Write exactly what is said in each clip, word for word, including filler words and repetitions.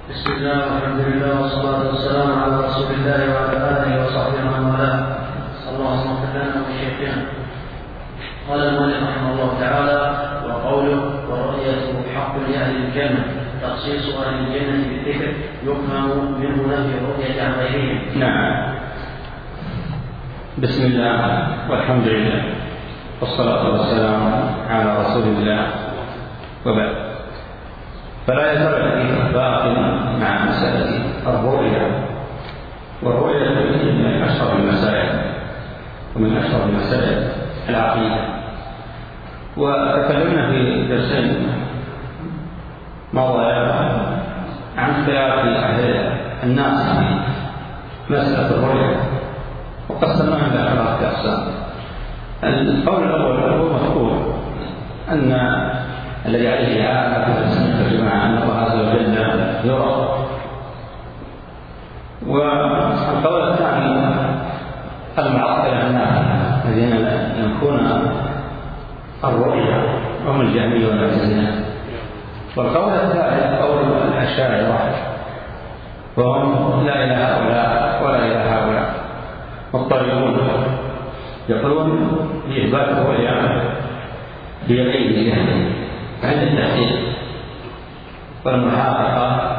بسم الله والحمد لله والصلاة والسلام على رسول الله وعلى آله وصحبه ومن والاه. اللهم اغفر لنا ولشيخنا. قال المؤلف رحمه الله تعالى: وقوله ورؤيته حق لأهل الجنة تخصيص أهل الجنة بالذكر يفهم منه نفي الرؤية عن غيرهم. نعم. بسم الله والحمد لله والصلاة والسلام على رسول الله وبعد. فلا يزال الحديث باقيا مع مسألة الرؤيا، والرؤيا من أشهر المسائل ومن أشهر المسائل العقيدة. وتكلمنا في درسين مضى عن اختلاف أهل الناس في مسألة الرؤيا، وقسمناها إلى ثلاثة أقسام. القول الأول هو مذكور أن الذي عليه عامة السنة الجماعة أن الله عز وجل يرى، والقول الثاني المعطلة الناس الذين ينفون الرؤيا هم الجهمية والمعتزلة، والقول الثالث قول الأشاعرة وهم لا إلى هؤلاء ولا إلى هؤلاء مضطربون، يقولون بإثبات الرؤيا في غير الله عند التحقيق والمحققة.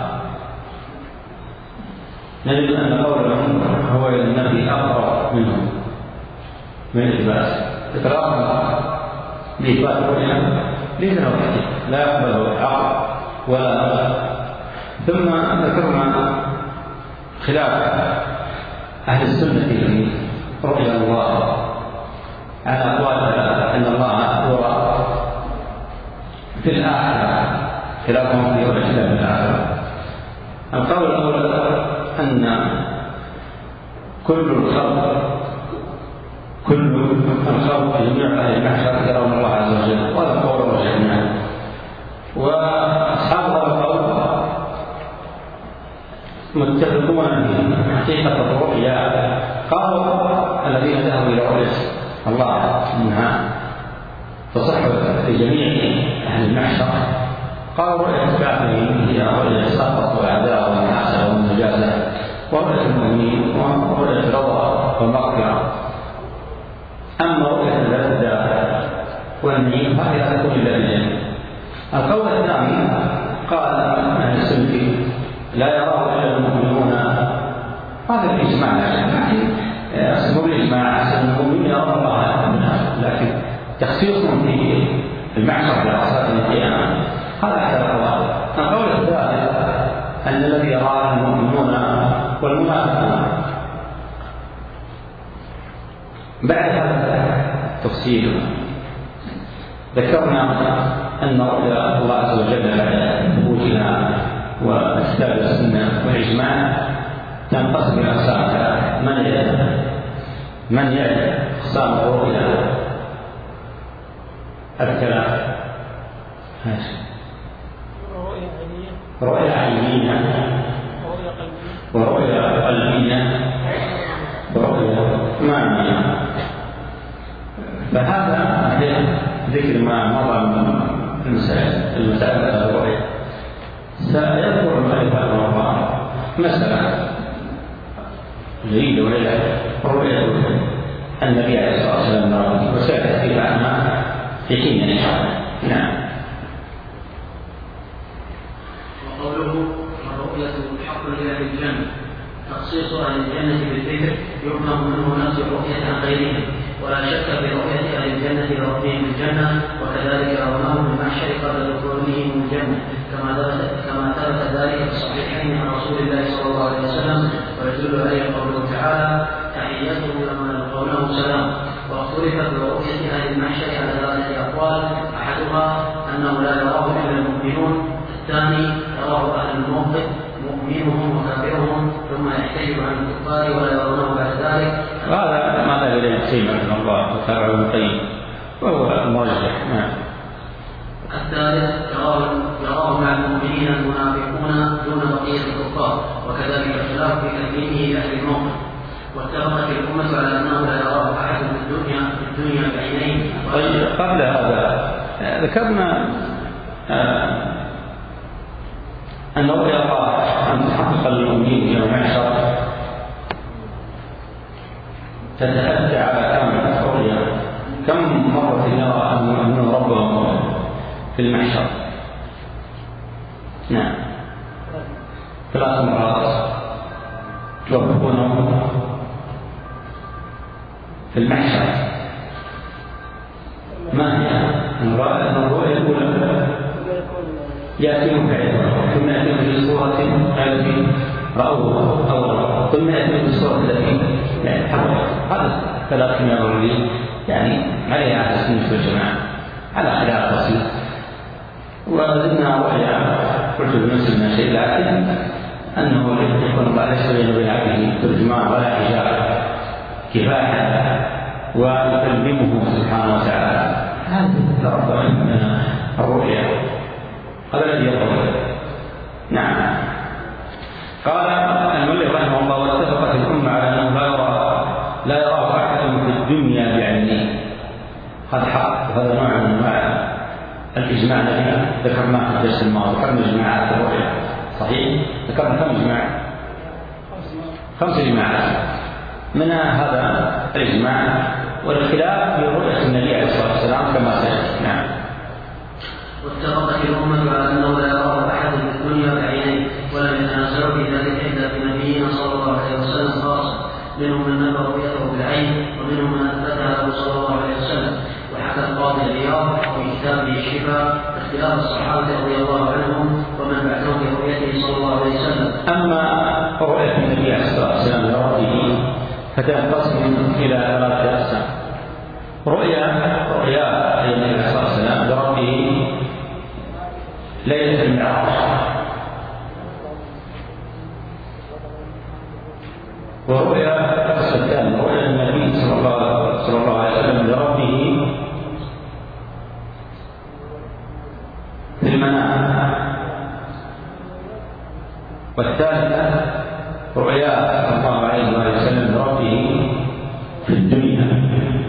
نجد أن قولهم هو الذي أقرب منهم من إثبات إقرارهم بإثبات الرؤيا ليس له تحقيق، لا يقبله العقل ولا نقل. ثم ذكرنا خلاف أهل السنة في رؤيا الله على أقوال أن الله يرى في الآخرة خلافهم في رؤية الله في الآخرة. القول الأول أن كل الخلق كل الخلق جميع أهل المحشر يرون الله عز وجل، وهذا قول رجحنا. وأصحاب هذا القول متفقون في حقيقة الرؤيا. قالوا الذين ذهبوا إلى رؤية الله منها تصح في جميع أهل المحشر، قالوا رؤية الكافرين هي رؤية السخط والعذاب والحسرة والمجازة، ورؤية المؤمنين ورؤية الرضا والمغفرة. أما رؤية اللذة والنعيم فهي لا تكون إلا بالجنة. القول الثاني قال أهل السنة لا يراه إلا المؤمنون، هذا الإجماع، لكن مو بالإجماع أن المؤمنين يرون الله، لكن تخصيصهم في المعشر على أساس القيامة هذا أحد الأقوال. القول الثالث أن الذي يراه المؤمنون والمنافقون. بعد هذا التفصيل ذكرنا أن رؤيا الله عز وجل بعد ثبوتها وكتاب السنة والإجماع تنقسم إلى أقسام ثلاثة. من يعلم من يعلم أقسام الرؤيا الثلاثة؟ رؤيا عينية ورؤيا قلبية ورؤيا معنية. فهذا ذكر ما مضى من المسائل المسائل الرؤيا. سيذكر المؤلف رحمه الله مسألة جيدة وهي رؤية النبي عليه الصلاة والسلام، وسيأتي عنها في حين إن شاء الله. نعم. وقوله الرؤية حق لأهل الجنة تخصيص أهل الجنة بالذكر يفهم منه نفس الرؤية عن غيرهم، ولا شك في رؤية أهل الجنة لربهم الجنة، وكذلك رونهم بالمحشر قبل دخولهم الجنة، كما ثبت كما ثبت ذلك في الصحيحين عن رسول الله صلى الله عليه وسلم، ويدل عليه قوله تعالى: تحيتهم لما يلقونه سلام. واختلف في رؤية أهل المحشر على ثلاثة أقوال: أحدها أنه لا يراه إلا المؤمنون، الثاني يراه أهل الموقف مؤمنهم وكافرهم ثم يحتجب عن الكفار ولا يرونه بعد ذلك. هذا ما لا يدري تيمة من الله وتابع المقيم وهو المرجح. نعم. الثالث يراه مع المؤمنين المنافقون دون بقية الكفار، وكذلك الخلاف في تكليمه لأهل الموقف. واتفقت الأمة على أنه لا يراه أحد في الدنيا في الدنيا بعينين. طيب، قبل هذا ذكرنا آه أن رؤيا الله تتأتى على كامل الرؤيا كم مرة يرى أنه ربهم في المحشر؟ نعم ثلاث مرات توفقونهم في المحشر. ما هي الرؤيا الأولى؟ يأتيهم بعيدا ثم يأتيهم في صورة التي رأوه أولا ثم يأتيهم في صورة التي يعني حرق. هذا ثلاث مرات يعني عليها على السنة والجماعة على خلاف بسيط. وزدنا رؤيا قلت بنفس شيء لكن أنه يكون الله ليس بين وبين عبده ترجمان ولا حجاب كفاية ويكلمه سبحانه وتعالى. هذا تتربى من الرؤيا هذا الذي يظهر. نعم. قال المؤلف رحمه الله واتفقت الأمة على أنه لا يرى لا يراه أحد في الدنيا بعينه. هذا حق وهذا نوع من انواع الاجماع الذي ذكرناه في الدرس الماضي. كم اجماعات الرؤيا صحيح؟ ذكرنا كم اجماع؟ خمس اجماعات منها هذا الاجماع والخلاف في رؤية النبي عليه الصلاة والسلام كما سيأتي. نعم. واتفقت الأمة على أنه لا يراه أحد في الدنيا بعينيه ولم يتنازعوا في ذلك إلا في نبينا صلى الله عليه وسلم خاصة. منهم من نفى رؤيته بالعين ومنهم من أثبتها له صلى الله عليه وسلم. وحكى القاضي عياض في كتابه الشفاء اختلاف الصحابة رضي الله عنهم ومن بعدهم برؤيته صلى الله عليه وسلم. أما رؤية النبي عليه الصلاة والسلام لربه فتنقسم إلى ثلاثة أقسام. رؤيا رؤيا النبي عليه الصلاة والسلام لربه ليلة المعراج، ورؤيا الثانية رؤيا النبي صلى الله, صلى الله عليه وسلم لربه في المنام، والثالثة رؤيا صلى الله عليه وسلم لربه في الدنيا.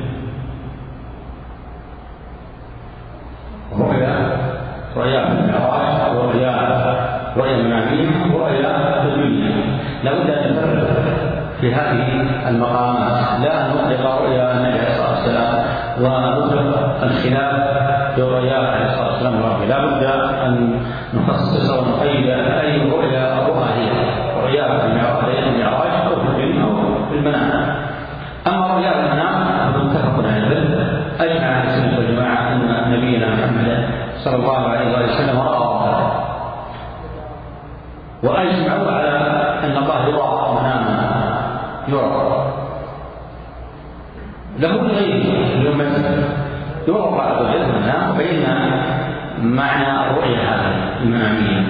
رؤيا رؤيا في المعراج ورؤيا رؤيا المنامية ورؤيا في الدنيا. لابد أن نفرق في هذه المقامات، لا أن نطلق رؤيا النبي عليه الصلاة والسلام ونطلق الخلاف في رؤيا عليه الصلاة والسلام لربه. لا بد أن نخصص ونقيد أي رؤيا أبوها هي رؤيا في المعراج أو في الدنيا أو في المنام. أما رؤيا المنام متفق عليه، أجمع أهل السنة والجماعة أن نبينا محمد صلى الله عليه وسلم رأى، وأجمعوا على أن الله يرى مناما يرى له غيره يمثل يرى الله عز وجل المنام. وبينا معنى الرؤيا هذه المنامية،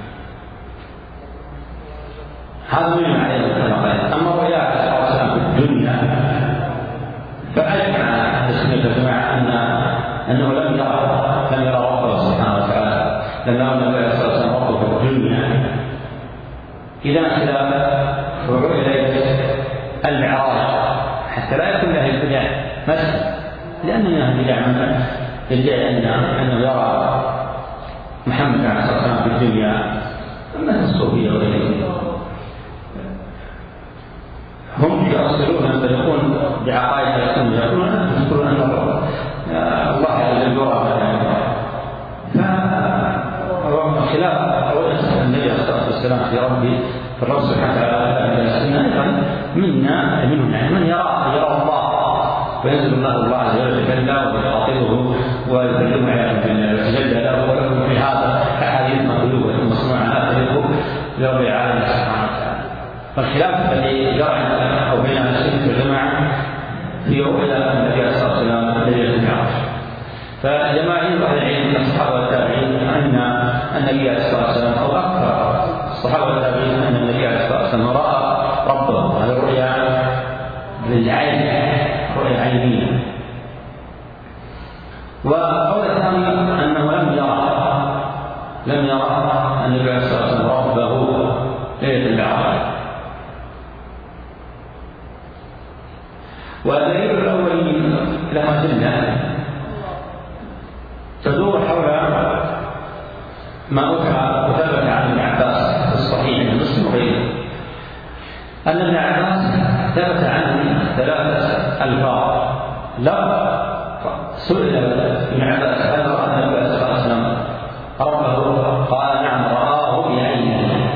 هذا من عليه المتفقين. أما الرؤيا عليه الصلاة والسلام في الدنيا فأجمع أهل السنة والجماعة أن أنه لم يرى لم يرى ربه سبحانه وتعالى، لم يرى النبي عليه الصلاة والسلام ربه في الدنيا. إذا خلاف رؤيا ليلة المعراج حتى لا يكون له البدع مثلا، لأن من أهل البدع من يدعي أنه يرى محمد عليه الصلاة والسلام في الدنيا مثل الصوفية وغيرهم. هم يؤصلون أن يكون بعقائد السنة يقولون يقولون أن الله عز وجل يرى. فخلاف رؤية النبي عليه الصلاة والسلام في ربه في الرب سبحانه وتعالى السنة أيضا منا منهم يعني من يرى يرى الله وينزل الله الله عز وجل جل ويخاطبه ويكلمه ويتجلى له ولكم في هذا أحاديث مقلوبة مصنوعة لا تليق برب العالمين سبحانه وتعالى. فالخلاف الذي جرى أو بين أهل السنة والجماعة في رؤيا النبي عليه الصلاة والسلام ليلة المعراج. فجماهير أهل العلم من الصحابة والتابعين أن النبي عليه الصلاة والسلام أو أكثر الصحابة والتابعين أن النبي عليه الصلاة والسلام رأى ربه. هذه رؤيا بالعين، رؤيا عينية. والقول الثاني أنه لم يرى لم يرى النبي عليه الصلاة والسلام ربه ليلة المعراج. والدليل الأول لما زلنا تدور حول ما أوحى وثبت عن ابن عباس في الصحيح من مسلم وغيره أن ابن عباس ثبت عنه ثلاثة ألفاظ. لفظ سئل ابن عباس هل رأى النبي صلى الله عليه وسلم ربه؟ قال نعم رآه بعينه.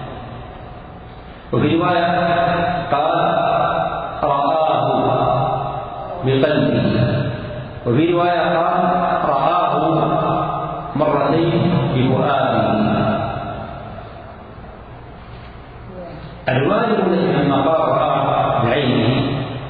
وفي رواية قال رآه بقلبه. وفي رواية قال رآه مرتين بفؤاده. الرواية التي لما قال رآه بعينه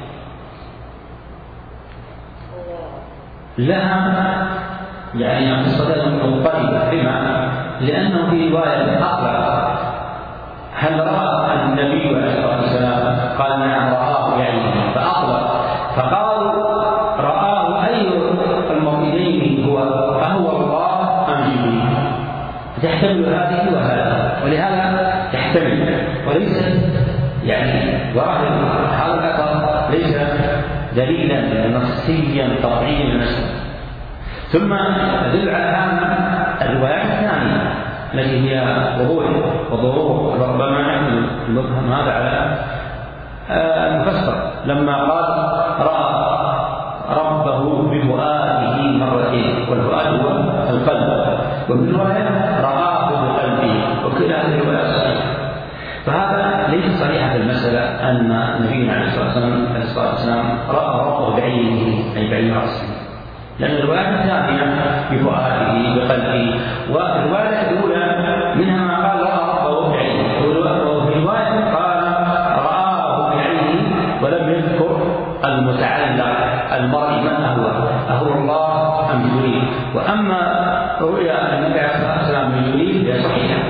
لها يعني قصتان مضطربة. لما؟ لأنه في رواية أطلق هل رأى النبي عليه الصلاة والسلام؟ قال نعم رآه بعينه فأطلق، فقالوا رآه أي الموئدين هو؟ أهو الله أم جبريل؟ تحتمل هذه وهذه، ولهذا تحتمل وليس يعني ظاهر هذا الأثر ليس دليلا نصيا قطعيا للمسألة. ثم يدل على هذا الروايات الثانية التي هي وضوح وظهور، ربما نحمل المبهم هذا على المفسر لما قال رأى ربه بفؤاده مرتين، والفؤاد هو القلب، وفي رواية رآه بقلبه، وكلا هذه الروايات صحيحة. فهذا ليس صحيحا في المسألة أن نبينا عليه الصلاة والسلام رأى ربه بعينه أي بعين رأسه، لأن الرواية الثانية بفؤاده بقلبه، والرواية الأولى منها ما قال رأى ربه بعينه، وفي الرواية قال رآه بعينه ولم يذكر المتعلق المرء من هو، أهو الله أم جبريل. وأما رؤيا النبي عليه الصلاة والسلام من جبريل هي صحيحة،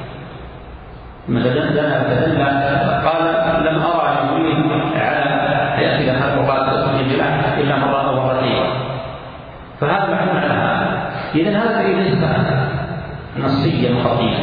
مثلا تدل قال لم أرى جبريل على يأتي لها القرآن إلا مرة أو مرتين، فهذا محمول على هذا. إذن هذا ليس نصيا خطيرا.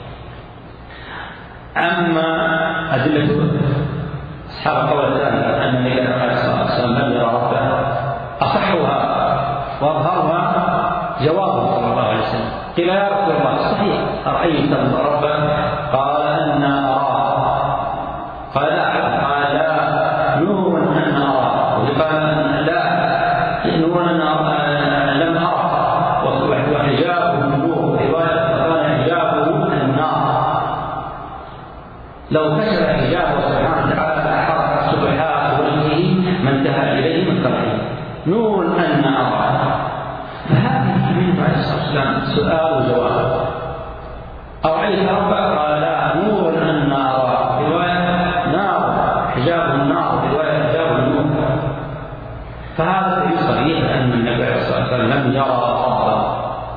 أما أدلة أصحاب القول الثاني أن النبي عليه الصلاة والسلام لم يرى ربه أصحها وأظهرها جوابه صلى الله عليه وسلم. قيل يا رسول الله صحيح أرأيت ربه؟ قال أنا أراه. قال لا، قال لا نور أن أراه. قال لا نور أن لم أرى، وحجابه النور، وكان حجابه النار. لو كشف حجابه سبحانه وتعالى لأحرق سبحات وجهه ما انتهى إليه من قبله. نور أن أراه. فهذه النبي عليه الصلاة والسلام سؤال وجواب. أرأيت ربك؟ قال لا نور أن أراه. رواية نار حجاب النار، رواية حجاب النور. فهذا دليل صريح أن النبي عليه الصلاة والسلام لم يرى ربه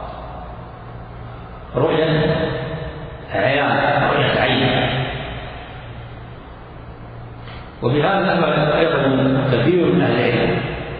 رؤية عيان، رؤية عين. وبهذا أثبت أيضا كثير من أهل العلم.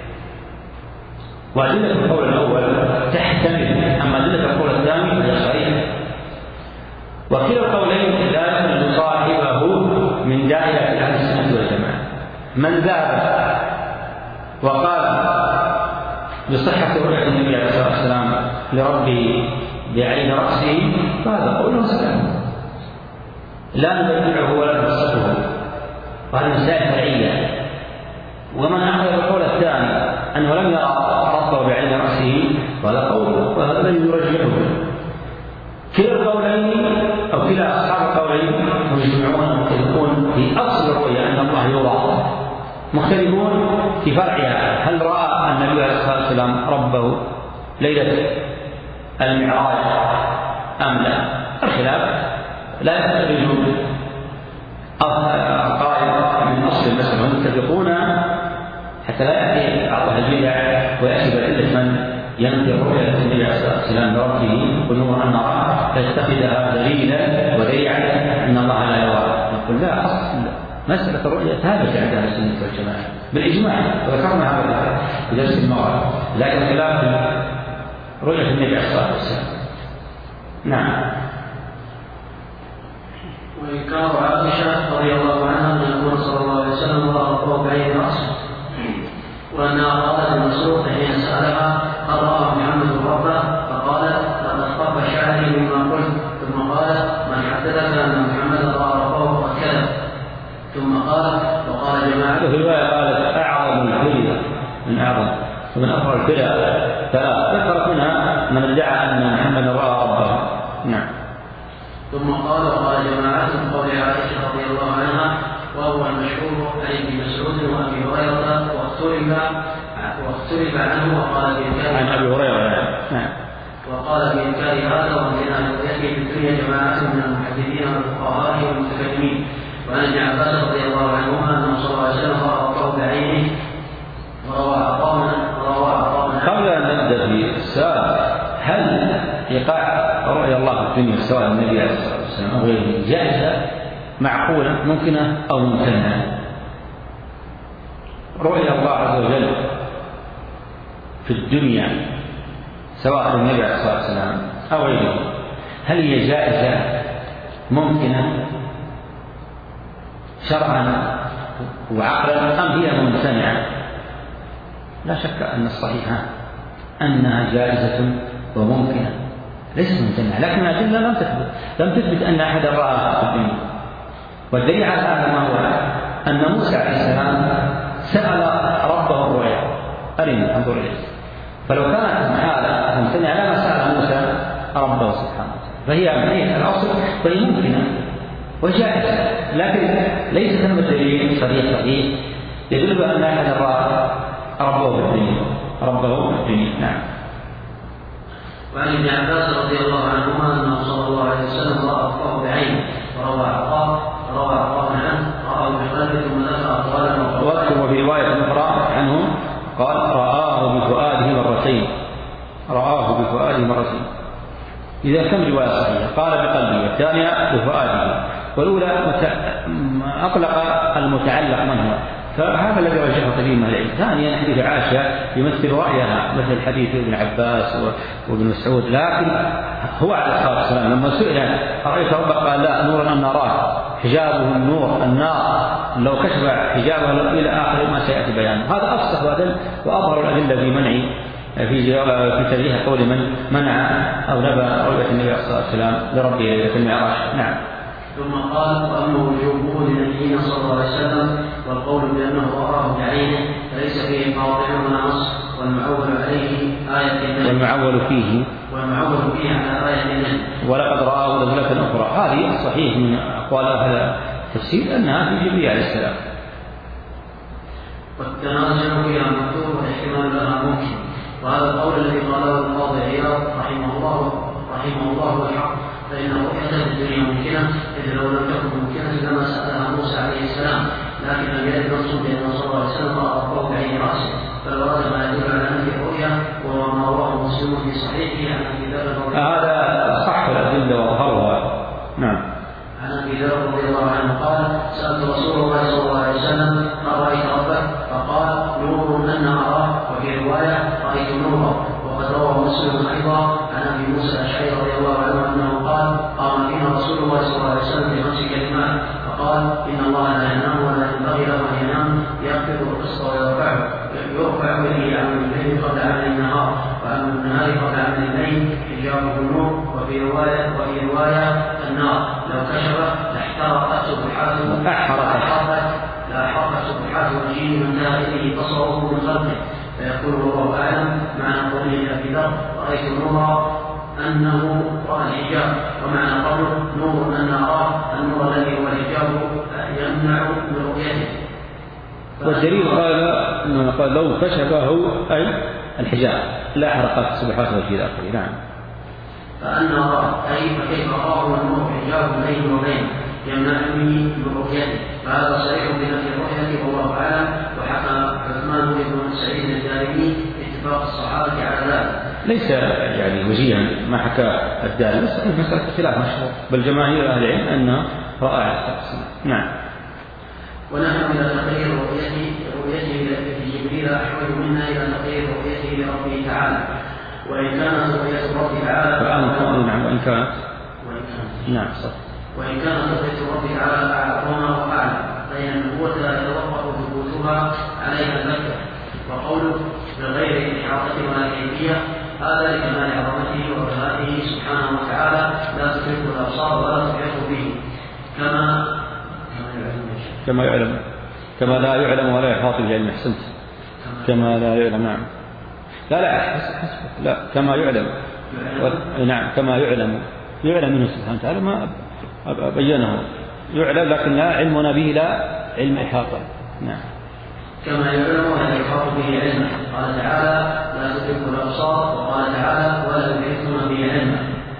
وأدلة القول الأول تحتمل، أما أدلة القول الثاني فهي صحيحة. وكلا القولين لا يخرج صاحبه من دائرة أهل السنة والجماعة. من ذهب وقال بصحة رؤية النبي عليه الصلاة والسلام لربه بعين رأسه فهذا قول سلام، لا نبدعه ولا نفسره، وهذه مسائل فرعية. ومن أخذ القول الثاني أنه لم يرى ربه بعين رأسه وهذا قول، وهذا لم يرجحه. كلا القولين أو كلا أصحاب القولين مجمعون مختلفون في أصل الرؤيا أن الله يرى، مختلفون في فرعها. هل رأى النبي عليه الصلاة والسلام ربه ليلة المعراج أم لا؟ الخلاف لا يستخرج القائل من أصل المسألة، هم متفقون حتى لا يأتي بعض البدع ويأتي بأدلة من ينفي رؤية النبي عليه الصلاة والسلام بربه ونور أن نراه فيتخذها دليلا ودليلا أن الله لا يراه. نقول لا، أصل مسألة الرؤية ثابتة عند أهل السنة والجماعة بالإجماع، وذكرنا هذا في درس المغرب، لكن خلاف رؤية النبي عليه الصلاة والسلام. نعم. وإنكار عائشة رضي الله عنها أن النبي صلى الله عليه وسلم رأى ربه بعين رأسه، وأنها قالت المسروق حين سألها هل رأى محمد ربه؟ فقالت لقد خف شعري مما قلت. ثم قالت من حدثك أن محمد رأى ربه فقد كذب. ثم قالت وقال جماعة. وفي الرواية قالت أعظم الكذب ومن أظهر البدع فذكرت منها من ادعى أن محمدا رأى ربه. نعم. ثم قال وقال جماعات من قول عائشة رضي الله عنها وهو المشهور عن ابن مسعود وأبي هريرة واختلف واختلف عنه وقال بإنكار عن أبي هريرة. نعم. وقال بإنكار هذا وامتناع رؤيته في الدنيا جماعة من المحدثين والفقهاء والمتكلمين. وعن ابن عباس رضي الله عنهما أنه صلى الله عليه وسلم رأى ربه بعينه وروى عطاء وروى عطاء. قبل أن نبدأ في السؤال هل إيقاع رؤيا الله في الدنيا سواء النبي عليه الصلاة والسلام أو غيره جائزة معقولة ممكنة أو ممتنة؟ رؤيا الله عز وجل في الدنيا سواء النبي عليه الصلاة والسلام أو غيره هل هي جائزة ممكنة شرعا وعقلا أم هي ممتنعة؟ لا شك أن الصحيح أنها جائزة وممكنة ليست ممتنعة، لكن الأدلة لم تثبت لم تثبت أن أحد رآها في الدنيا. والدليل على هذا ما هو أن موسى عليه السلام سأل ربه الرؤيا أرني انظر إليك، فلو كانت حالة ممتنعة لما سأل موسى ربه سبحانه وتعالى، فهي من الأصل فهي ممكنة وجائزة، لكن ليس ثم دليل صريح صحيح يدل أن أحد رأى ربه في الدنيا ربه في الدنيا. نعم. وعن ابن عباس رضي الله عنهما أنه صلى الله عليه وسلم رأى ربه بعينه وروى عطاء روى عطاء عنه رآه بقلبه ثم ذكر أقوالا وأذكر في رواية أخرى عنه قال رآه بفؤاده مرتين رآه بفؤاده مرتين. إذا كم رواية صحيحة قال بقلبه والثانية بفؤاده، والأولى أطلق المتعلق من هو، فهذا الذي رجحه كثير من العلم. ثانيا حديث عائشة يمثل رأيها مثل حديث ابن عباس وابن مسعود، لكن هو عليه الصلاة والسلام لما سئل أرأيت ربك قال لا نور أن نراه حجابه النور النار لو كشف حجابه إلى آخر ما سيأتي بيانه. هذا أفصح وأدل وأظهر الأدلة في منع في في ترجيح قول من منع أو نبى رؤية النبي عليه الصلاة والسلام لربه في المعراج. نعم. ثم قال وأما وجوبه لنبينا صلى الله عليه وسلم والقول بأنه رآه بعينه فليس فيه قاطع ونص والمعول عليه آية النجم والمعول فيه والمعول فيه على آية النجم ولقد رآه نزلة أخرى. هذه الصحيح من أقوال هذا التفسير أنها في جبريل عليه السلام. والتنازل فيها مكتوب والاحتمال لها ممكن، وهذا القول الذي قاله القاضي عياض رحمه الله رحمه الله الحق، فإن رؤيته في الدنيا ممكنة إذ لو لم تكن ممكنة لما سألها موسى عليه السلام، لكن لم يرد نص بأن صلى الله عليه وسلم رأى ربه بعين رأسه، بل ورد ما يدل على أنه الرؤيا وهو ما رواه مسلم في صحيحه عن أبي ذر هذا صح الأدلة وظهرها. نعم. عن أبي ذر رضي الله عنه قال سألت رسول الله صلى الله عليه وسلم هل رأيت ربك؟ فقال نور أنا أراه، وفي رواية رأيت نورا. وقد روى مسلم أيضا عن أبي موسى الأشعري رضي الله عنه أنه قال قام فينا رسول الله صلى الله عليه وسلم بخمس كلمات فقال إن الله لا ينام ولا ينبغي له أن ينام يخفض القسط ويرفعه يرفع به عمل الليل قبل عمل النهار وعمل النهار قبل عمل الليل حجابه النور. وفي رواية وفي رواية النار لو كشف لاحترقت سبحاته لاحرقت لاحرقت سبحات وجهه من داخله بصره من خلقه، فيقول الله أعلم معنى قوله أبي ذر رأيت نورا أنه رأى الحجاب، ومعنى قوله نور أن أراه النور الذي هو الحجاب يمنع من رؤيته. والدليل قال قال لو كشفه أي الحجاب لا حرقت سبحات وجهه داخله. نعم. فأن أراه أي فكيف أراه والنور حجاب بينه وبينه يمنعني من رؤيته، فهذا صريح بنفي رؤيته والله أعلم. وحكى عثمان بن سعيد الدارمي اتفاق الصحابة على ذلك. ليس يعني وجيها ما حكى الدارمي، بس مسألة خلاف مشهور، بل جماهير أهل العلم أنه رأى عليه الصلاة والسلام. نعم. ونحن إلى تقرير رؤيته رؤيته لجبريل أحوج منا إلى تقرير رؤيته لربه تعالى، وإن كانت رؤية الرب تعالى فأنت نعم وإن كانت وإن كانت نعم صح وإن كانت رؤية الرب تعالى أعظم وأعلى، فإن النبوة لا يتوقف ثبوتها عليها البتة. وقوله بغير إحاطة ولا كيفية هذا لكمال عظمته وكماله سبحانه وتعالى لا تدركه الأبصار ولا تحيط به، كما كما يعلم كما لا يعلم ولا يحاط بعلم. أحسنت. كما لا يعلم. نعم. لا لا لا كما يعلم. نعم كما يعلم يعلم منه سبحانه وتعالى ما بينه يعلم، لكن لا علمنا به لا علم إحاطة. نعم كما يعلم ولا يحاط به علما. قال تعالى لا تدركه الأبصار، وقال تعالى ولا يحيطون به علما.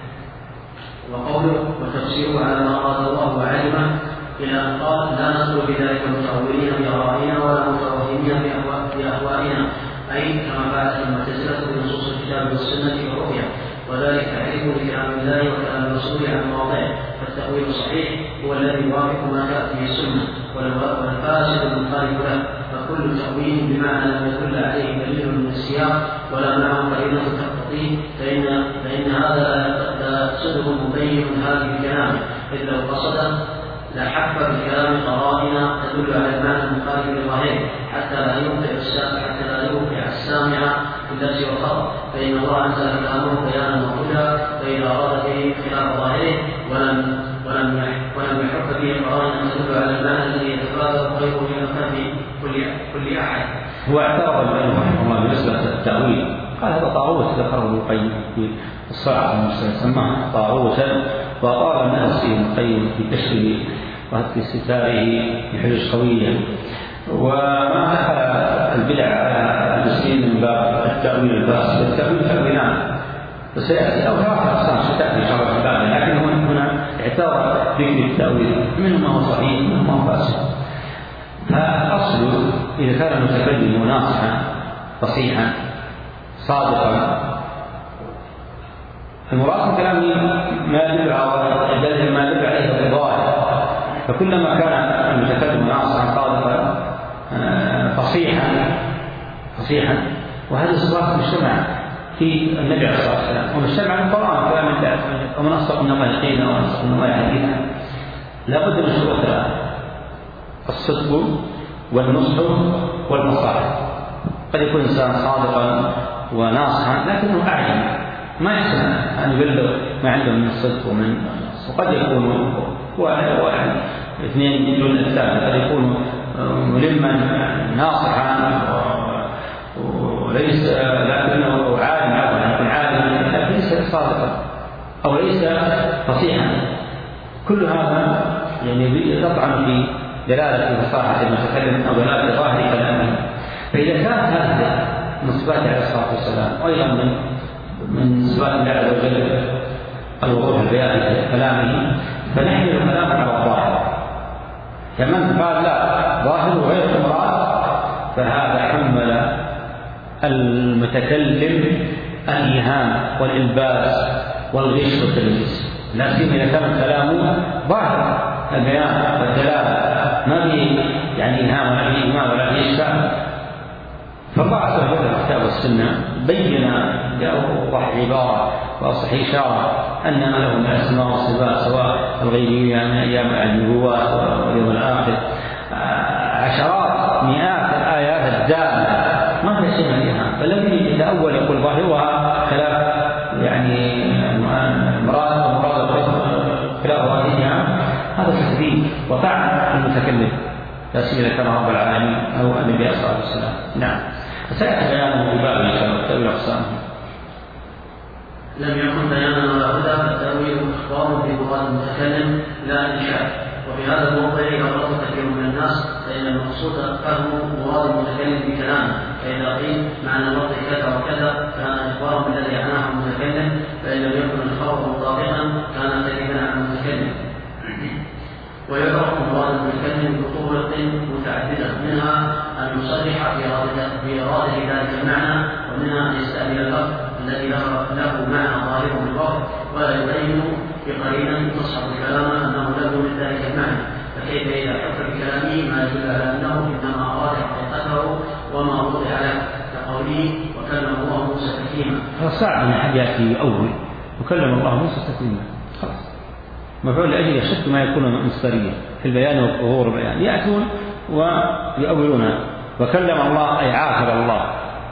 وقوله وتفسيره على ما قال الله وعلمه إلى أن قال لا نصل بذلك متأولين بآرائنا ولا متوهمين بأهوائنا، أي كما فعلت المعتزلة بنصوص الكتاب والسنة والرؤيا، وذلك تعريف لكلام الله وكلام الرسول عن مواضعه. فالتأويل الصحيح هو الذي يوافق ما جاءت به السنة، والفاسد المخالف له. فكل تأويل بمعنى لم يدل عليه دليل من السياق ولا معه قرينة تقتضيه فإن فإن هذا لا يقصده مبين هذه كلامه، إذ لو قصده لحف بالكلام قرائن تدل على المعنى المخالف لظاهره حتى لا يوقع السامع حتى لا يوقع السامع في اللبس والخطأ، فإن الله أنزل كلامه بيانا وهدى، فإذا أراد به خلاف ظاهره ولم ولم ولم يحف به قرائن تدل على المعنى الذي يتفاوت غيره من فهم كل كل أحد. هو اعترض العلم رحمه الله بنسبة التأويل، قال هذا طاغوت ذكره ابن القيم في الصاعقة سماه طاغوتا، وقال الناس فيه ابن القيم في كشفه وهتك ستاره بحجج قوية. وما دخل البدع على المسلمين من باب التأويل الفاسد، التأويل تأويلان وسيأتي أو ثلاثة أقسام ستأتي إن شاء الله في بعضها، لكن هنا اعتبر ذكر التأويل منه ما هو صحيح ومنه ما هو فاسد. فالأصل إذا كان المتكلم ناصحا فصيحا صادقا، المراد من كلامه ما يدل على ما يدل عليه الظاهر، فكلما كان المتكلم ناصحا صادقا فصيحا فصيحا وهذا صفات مجتمع في النبي عليه الصلاة والسلام ومجتمع القرآن كلام الله ومن أصدق من الله قيلا ومن أصدق من الله حديثا. لا بد من شروط الصدق والنصح والمصالح. قد يكون إنسان صادقا وناصحا لكنه أعجم ما يحسن أن يبلغ ما عنده من الصدق ومن وقد يكون واحد واحد اثنين دون الثالث، قد يكون ملما ناصحا وليس لكنه عالم عقلا يكون عالم لكن ليس صادقا أو ليس فصيحا. كل هذا يعني يطعن في دلالة فصاحة المتكلم أو دلالة ظاهر كلامه. فإذا كانت هذه من صفات عليه الصلاة والسلام وأيضا من من صفات الله عز وجل الوضوح البيان في كلامه فنحمل الكلام على الظاهر. كمن قال لا ظاهر غير المراد فهذا حمل المتكلم الإيهام والإلباس والغش والتلبيس، لا سيما إذا كان كلامه ظاهر البيان والدلالة ما به يعني إيهام ولا به إيمان ولا به إشكال. فالله عز وجل في الكتاب والسنة بين بأوضح عبارة وأصح إشارة أن ما له من الأسماء والصفات سواء الغيبية من أيام النبوات واليوم الآخر عشرات مئات الآيات الدالة ما في شيء من الإيهام. فالذي يتأول يقول ظاهرها خلاف يعني مراد ومراد خلاف هذه هذا تكذيب وطعن المتكلم لا سيما إذا كان رب العالمين أو النبي صلى الله عليه وسلم. نعم فسيأتي بيانه في باب إن شاء الله تأويل أقسامه. لم يكن بيانا ولا هدى فالتأويل إخبار بمراد المتكلم لا إنشاء. وفي هذا الموضع يغلط كثير من الناس فإن المقصود فهم مراد المتكلم بكلامه، فإذا قيل معنى اللفظ كذا وكذا كان إخبارا بالذي عناه المتكلم، فإن لم يكن الخبر مطابقا كان كذبا عن المتكلم. ويعرف مراد المتكلم بطرق متعددة، منها أن يصرح بإرادة ذلك المعنى، ومنها أن يستأمل اللفظ الذي له معنى ظاهر من اللفظ ولا يبين بقرينة تصحب كلامه أنه له من ذلك المعنى. فكيف إذا حف بكلامه ما يدل على أنه إنما أراد حقيقته وما وضع له كقوله وكلم الله موسى تكليما. فصعب من أحد يأتي أول وكلم الله موسى تكليما خلاص مفعول لأجل يشد ما يكون مصدريا في البيان وظهور البيان، يأتون ويؤولون وكلم الله أي عاتب الله.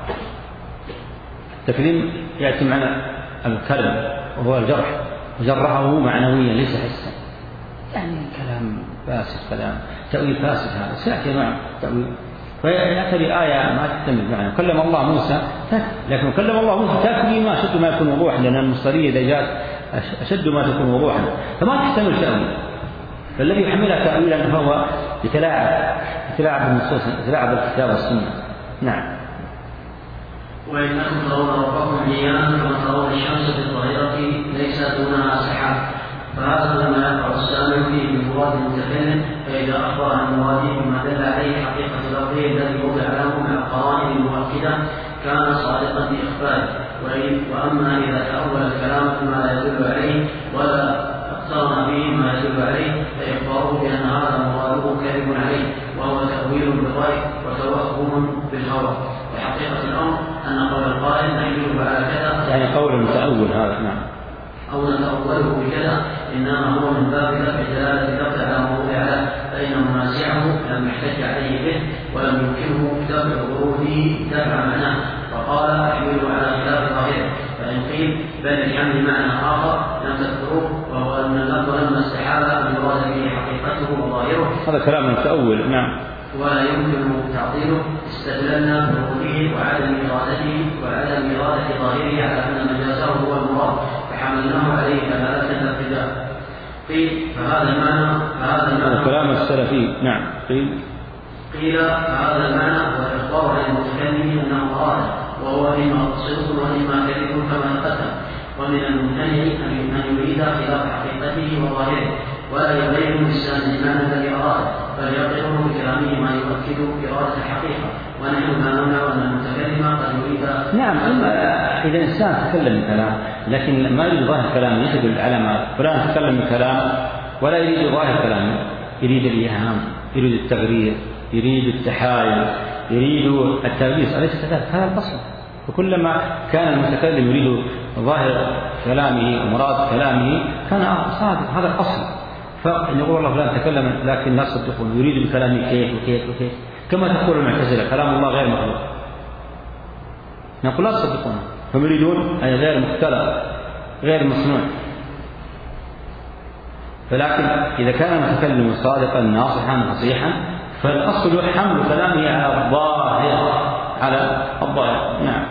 التكليم يأتي معنى الكلم وهو الجرح، جرحه معنويا ليس حسا، يعني كلام فاسد كلام تأويل فاسد. هذا سيأتي مع تأويل فيأتي بآية ما تحتمل معنى. كلم الله موسى لكن كلم الله موسى تأتي ما أشد ما يكون وضوحا، لأن المصدرية إذا جاءت أشد ما تكون وضوحا فما تحتمل تأويل، فالذي يحملها تأويلا فهو يتلاعب يتلاعب بالنصوص، يتلاعب بالكتاب والسنة. نعم. وإنكم ترون ربكم عيانا كما ترون الشمس في الظاهرة ليس دونها سحاب، فهذا لما يقع السامع فيه من مراد المتكلم، فإذا أخبر عن مراده بما دل عليه حقيقة لفظه الذي وضع له من القرائن المؤكدة كان صادقا في إخباره. وأما إذا تأول الكلام بما لا يدل عليه ولا اقترن به ما يدل عليه فإخباره بأن هذا مراده كذب عليه وهو تأويل بالرأي وتوهم بالهوى. وحقيقة الأمر أن قول القائل نحمله على كذا يعني قول المتأول هذا. نعم. أو نتأوله بكذا إنما هو من باب دفع دلالة اللفظ على موضع له، فإن منازعه لم يحتج عليه به ولم يمكنه دفع ظروفه دفع معناه، فقال أحمله على خلاف ظاهره. فإن قيل بل الحمل معنى آخر لم تذكروه وهو أن اللفظ لما استحال المراد به حقيقته وظاهره، هذا كلام المتأول. نعم. ولا يمكن تعطيله استدللنا بوقوعه وعدم إرادته وعدم إرادة ظاهره على أن مجازه هو المراد فحملناه عليه دلالة الابتداء. قيل فهذا المعنى فهذا المعنى كلام السلفي. نعم. قيل قيل فهذا المعنى هو الإخبار عن المتكلم أنه أراد، وهو إما صدق وإما كذب كما تقدم. ومن الممتنع أن يريد خلاف حقيقته وظاهره ولا يبين لسان المعنى الذي أراد، بل يقره بكلامه ما يؤكد إرادة الحقيقة، ونحن لا نمنع أن المتكلم قد يريد. نعم. إذا الإنسان تكلم بكلام لكن ما يريد ظاهر كلام يدل على ما فلان تكلم بكلام ولا يريد ظاهر كلام، يريد الإيهام، يريد التغرير، يريد التحايل، يريد التلبيس، أليس كذلك؟ هذا الأصل. فكلما كان المتكلم يريد ظاهر كلامه ومراد كلامه كان صادق، هذا الأصل. فإن يقول الله فلان تكلم لكن لا تصدقون، يريد بكلامه كيف وكيف وكيف، كما تقول المعتزلة كلام الله غير مخلوق، نقول لا تصدقون، هم يريدون أي غير مختلق غير مصنوع. فلكن إذا كان المتكلم صادقا ناصحا نصيحا فالأصل حمل كلامه على الظاهر على الظاهر. نعم.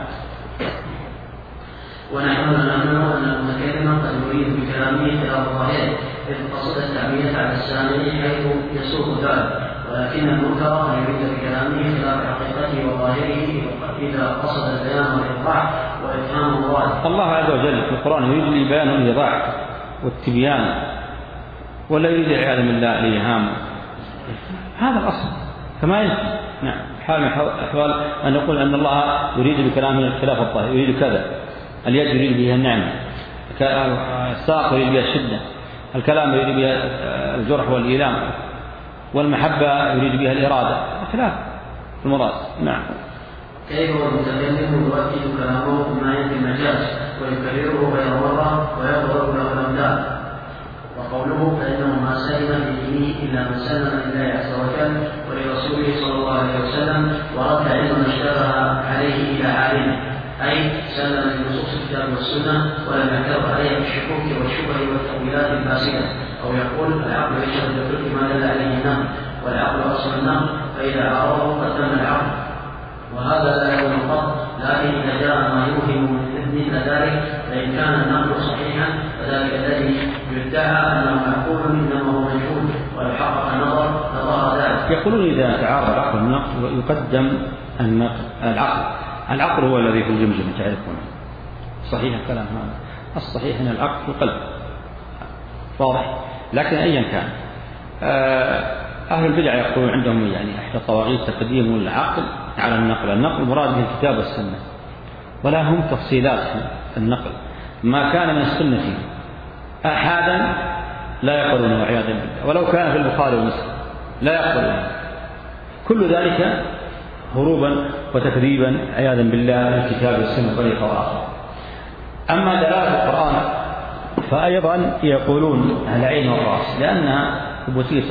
ونحن نعلم أن المتكلم قد يريد بكلامه خلاف ظاهره إذ قصد التعبير على السامع حيث يسوق ذلك، ولكن المنكر أن يريد بكلامه خلاف حقيقته وظاهره إذا قصد البيان والإيضاح وإفهام المراد. الله عز وجل في القرآن يريد البيان والإيضاح والتبيان ولا يريد عياذا بالله الإيهام، هذا الأصل. فما ينفع نعم حال من أحوال أن نقول أن الله يريد بكلامه خلاف الظاهر، يريد كذا، اليد يريد بها النعمة، الساق يريد بها الشدة، الكلام يريد بها الجرح والإيلام، والمحبة يريد بها الإرادة، خلاف المراد. نعم. كيف المتكلم يؤكد كلامه بما ينفي المجاز ويكرره غير مرة ويضرب له الأمثال؟ وقوله فإنه ما سلم في دينه إلا من سلم لله عز وجل ولرسوله صلى الله عليه وسلم ورد علم اشتبه عليه إلى عالمه، أي سلم لنصوص الكتاب والسنة ولم يعترض عليه بالشكوك والشبه والتأويلات الفاسدة. أو يقول العقل يشهد بكل ما دل عليه النقل والعقل أصل النقل، فإذا عرضه قدم العقل، وهذا لا يكون قط، لكن إذا جاء ما يوهم مثل ذلك فإن كان النقل صحيحا فذلك الذي يدعى أنه معقول إنما هو مجهول، ويحقق النظر نظر ذلك. يقولون إذا تعارض العقل والنقل يقدم النقل العقل العقل هو الذي في الجمجمة تعرفون صحيح الكلام هذا، الصحيح أن العقل في القلب واضح. لكن أيا كان أهل البدع يقولون عندهم يعني إحدى الطواغيت تقديم العقل على النقل، النقل مراد به الكتاب والسنة، ولا هم تفصيلات في النقل، ما كان من السنة أحدا لا يقبلونه عياذا بالله، ولو كان في البخاري ومسلم لا يقبلونه، كل ذلك هروبا وتكذيبا عياذا بالله الكتاب والسنة طريقة وآخر. أما دلالة القرآن فأيضا يقولون على عين والرأس، لأنها ثبوتية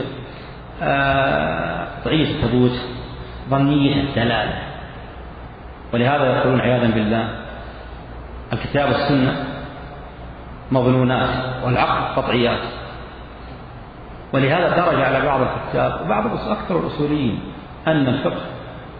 قطعية الثبوت ظنية الدلالة، ولهذا يقولون عياذا بالله الكتاب والسنة مظنونات والعقل قطعيات. ولهذا درج على بعض الكتاب وبعض أكثر الأصوليين أن الفقه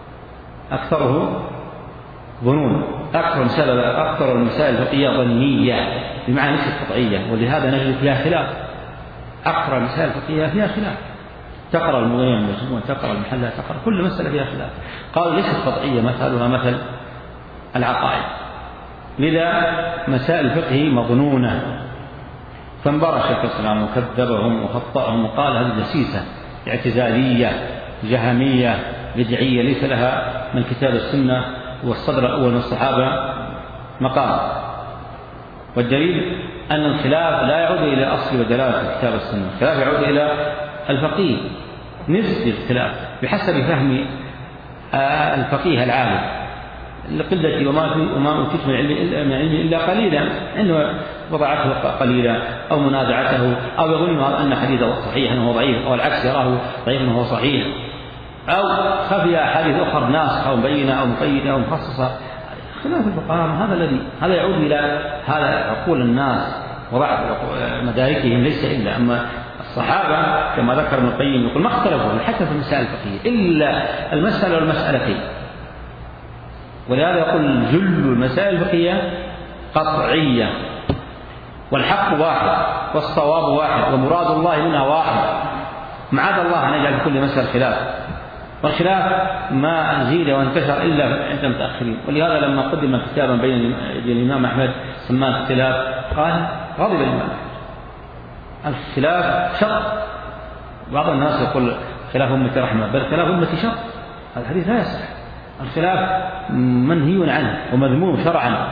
أكثره ظنون، أكثر المسائل أكثر المسائل الفقهية ظنية بمعنى ليست قطعية، ولهذا نجد فيها خلاف. أكثر المسائل الفقهية فيها خلاف، تقرأ المغني والمجموع، تقرأ المحلى، تقرأ كل مسألة فيها خلاف. قالوا ليست قطعية، مثلها مثل العقائد، لذا مسائل الفقه مظنونة. فانبرى شيخ الإسلام وكذبهم وخطأهم وقال هذه دسيسة اعتزالية جهمية بدعية ليس لها من كتاب السنة والصدر الأول من الصحابة مقام. والدليل أن الخلاف لا يعود إلى أصل ودلالة كتاب السنة، الخلاف يعود إلى الفقيه، نسبة الخلاف بحسب فهم الفقيه العالم، لقلة وما أوتيت من علم إلا قليلا، إنه وضعته قليلا أو منازعته أو يظن أن حديثه صحيح أنه ضعيف، أو العكس يراه ضعيف أنه صحيح، أو خفي أحاديث أخرى ناسخة أو مبينة أو مقيدة أو مخصصة. خلاف الفقهاء هذا الذي هذا يعود إلى هذا عقول الناس وضعف مداركهم ليس إلا. أما الصحابة كما ذكر ابن القيم يقول ما اختلفوا حتى في المسائل الفقهية إلا المسألة والمسألتين، ولهذا يقول جل المسائل الفقهية قطعية، والحق واحد والصواب واحد ومراد الله منها واحد، معاذ الله أن يجعل كل مسألة خلاف، والخلاف ما زيد وانتشر إلا عند المتأخرين. ولهذا لما قدم كتابا بين الإمام أحمد سماه اختلاف قال غضب الإمام أحمد، الخلاف شر. بعض الناس يقول خلاف أمتي رحمة، بل خلاف أمتي شر، هذا الحديث لا يصح. الخلاف منهي عنه ومذموم شرعا.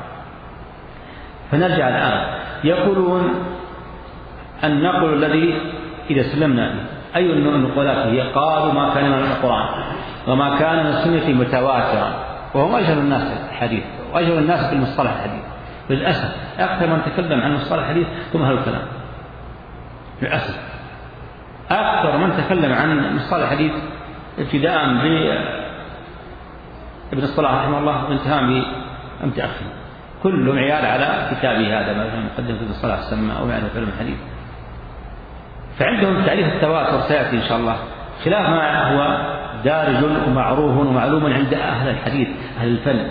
فنرجع الآن، يقولون النقل الذي إذا سلمنا به أي النقولات هي؟ قالوا ما كان من القرآن وما كان من السنة متواترا، وهم أجهل الناس في الحديث وأجهل الناس في المصطلح الحديث. للأسف أكثر من تكلم عن مصطلح الحديث هم أهل الكلام، للأسف أكثر من تكلم عن مصطلح الحديث ابتداء بابن الصلاح رحمه الله وانتهاء بمتأخر، كلهم عيال على كتابه هذا مثلا مقدمة ابن الصلاح السماء أو معرفة علم الحديث. فعندهم تعريف التواتر سيأتي إن شاء الله، خلاف ما هو دارج ومعروف ومعلوم عند أهل الحديث أهل الفن.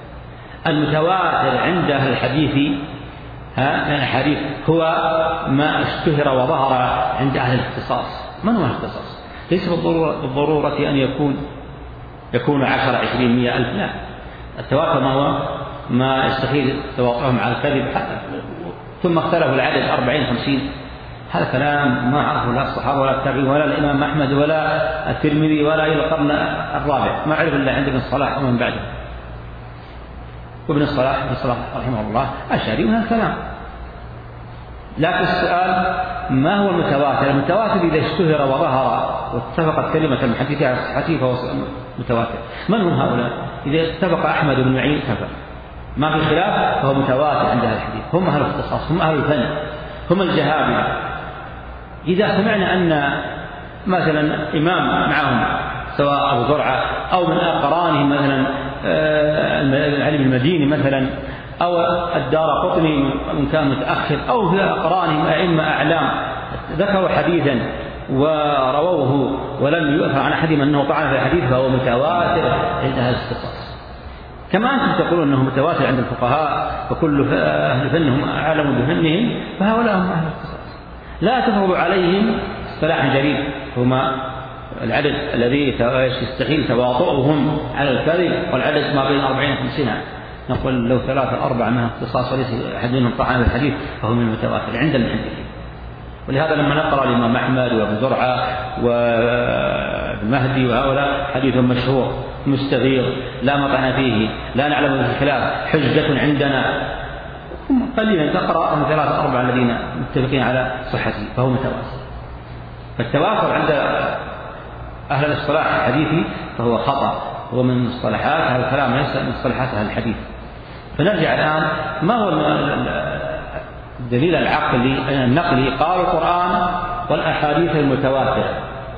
المتواتر عند أهل الحديث ها الحديث هو ما اشتهر وظهر عند أهل الاختصاص. من هو الاختصاص؟ ليس بالضرورة, بالضرورة أن يكون يكون عشر عشرين مئة ألف، لا. التواتر ما هو ما يستحيل تواطؤهم على الكذب حتى ثم اختلفوا العدد أربعين خمسين. هذا كلام ما عرفه لا الصحابة ولا التابعين ولا الإمام أحمد ولا الترمذي ولا إلى القرن الرابع، ما عرف إلا عند ابن الصلاح ومن بعده. وابن الصلاح ابن الصلاح رحمه الله أشاري من الكلام. لكن السؤال ما هو المتواتر؟ المتواتر إذا اشتهر وظهر واتفقت كلمة المحدث على صحته فهو متواتر. من هم هؤلاء؟ إذا اتفق أحمد بن معين كفى، ما في خلاف فهو متواتر عند أهل الحديث، هم أهل الاختصاص، هم أهل الفن، هم الجهابرة. إذا سمعنا أن مثلا إمام معهم سواء أبو زرعة أو من أقرانهم مثلا العلم المديني مثلا أو الدار قطني من كان متأخر أو في أقرانهم أئمة أعلام ذكروا حديثا ورووه ولم يؤثر عن أحدهم أنه طعن في الحديث فهو متواتر عند هذا الاختصاص. كما أنتم تقولون أنه متواتر عند الفقهاء وكل أهل فنهم أعلم بفنهم، فهؤلاء هم أهل الاختصاص. لا تفرض عليهم اصطلاحا جديد هما العدد الذي يستحيل تواطؤهم على الكذب، والعدد ما بين أربعين وخمسين. نقول لو ثلاثة أربعة منها اختصاص وليس أحد منهم طعن في الحديث فهو من المتواتر عند المحدثين. ولهذا لما نقرأ الإمام أحمد وابن زرعة والمهدي وهؤلاء حديثهم مشهور مستغير لا مطعن فيه لا نعلم في الخلاف حجة عندنا، قليلا تقرأ من ثلاثة أربعة الذين متفقين على صحته فهو متواتر. فالتواتر عند أهل الاصطلاح الحديثي فهو خطأ، هو من مصطلحات هذا الكلام ليس من مصطلحات أهل الحديث. فنرجع الآن ما هو الدليل العقلي النقلي؟ قال القرآن والأحاديث المتواترة.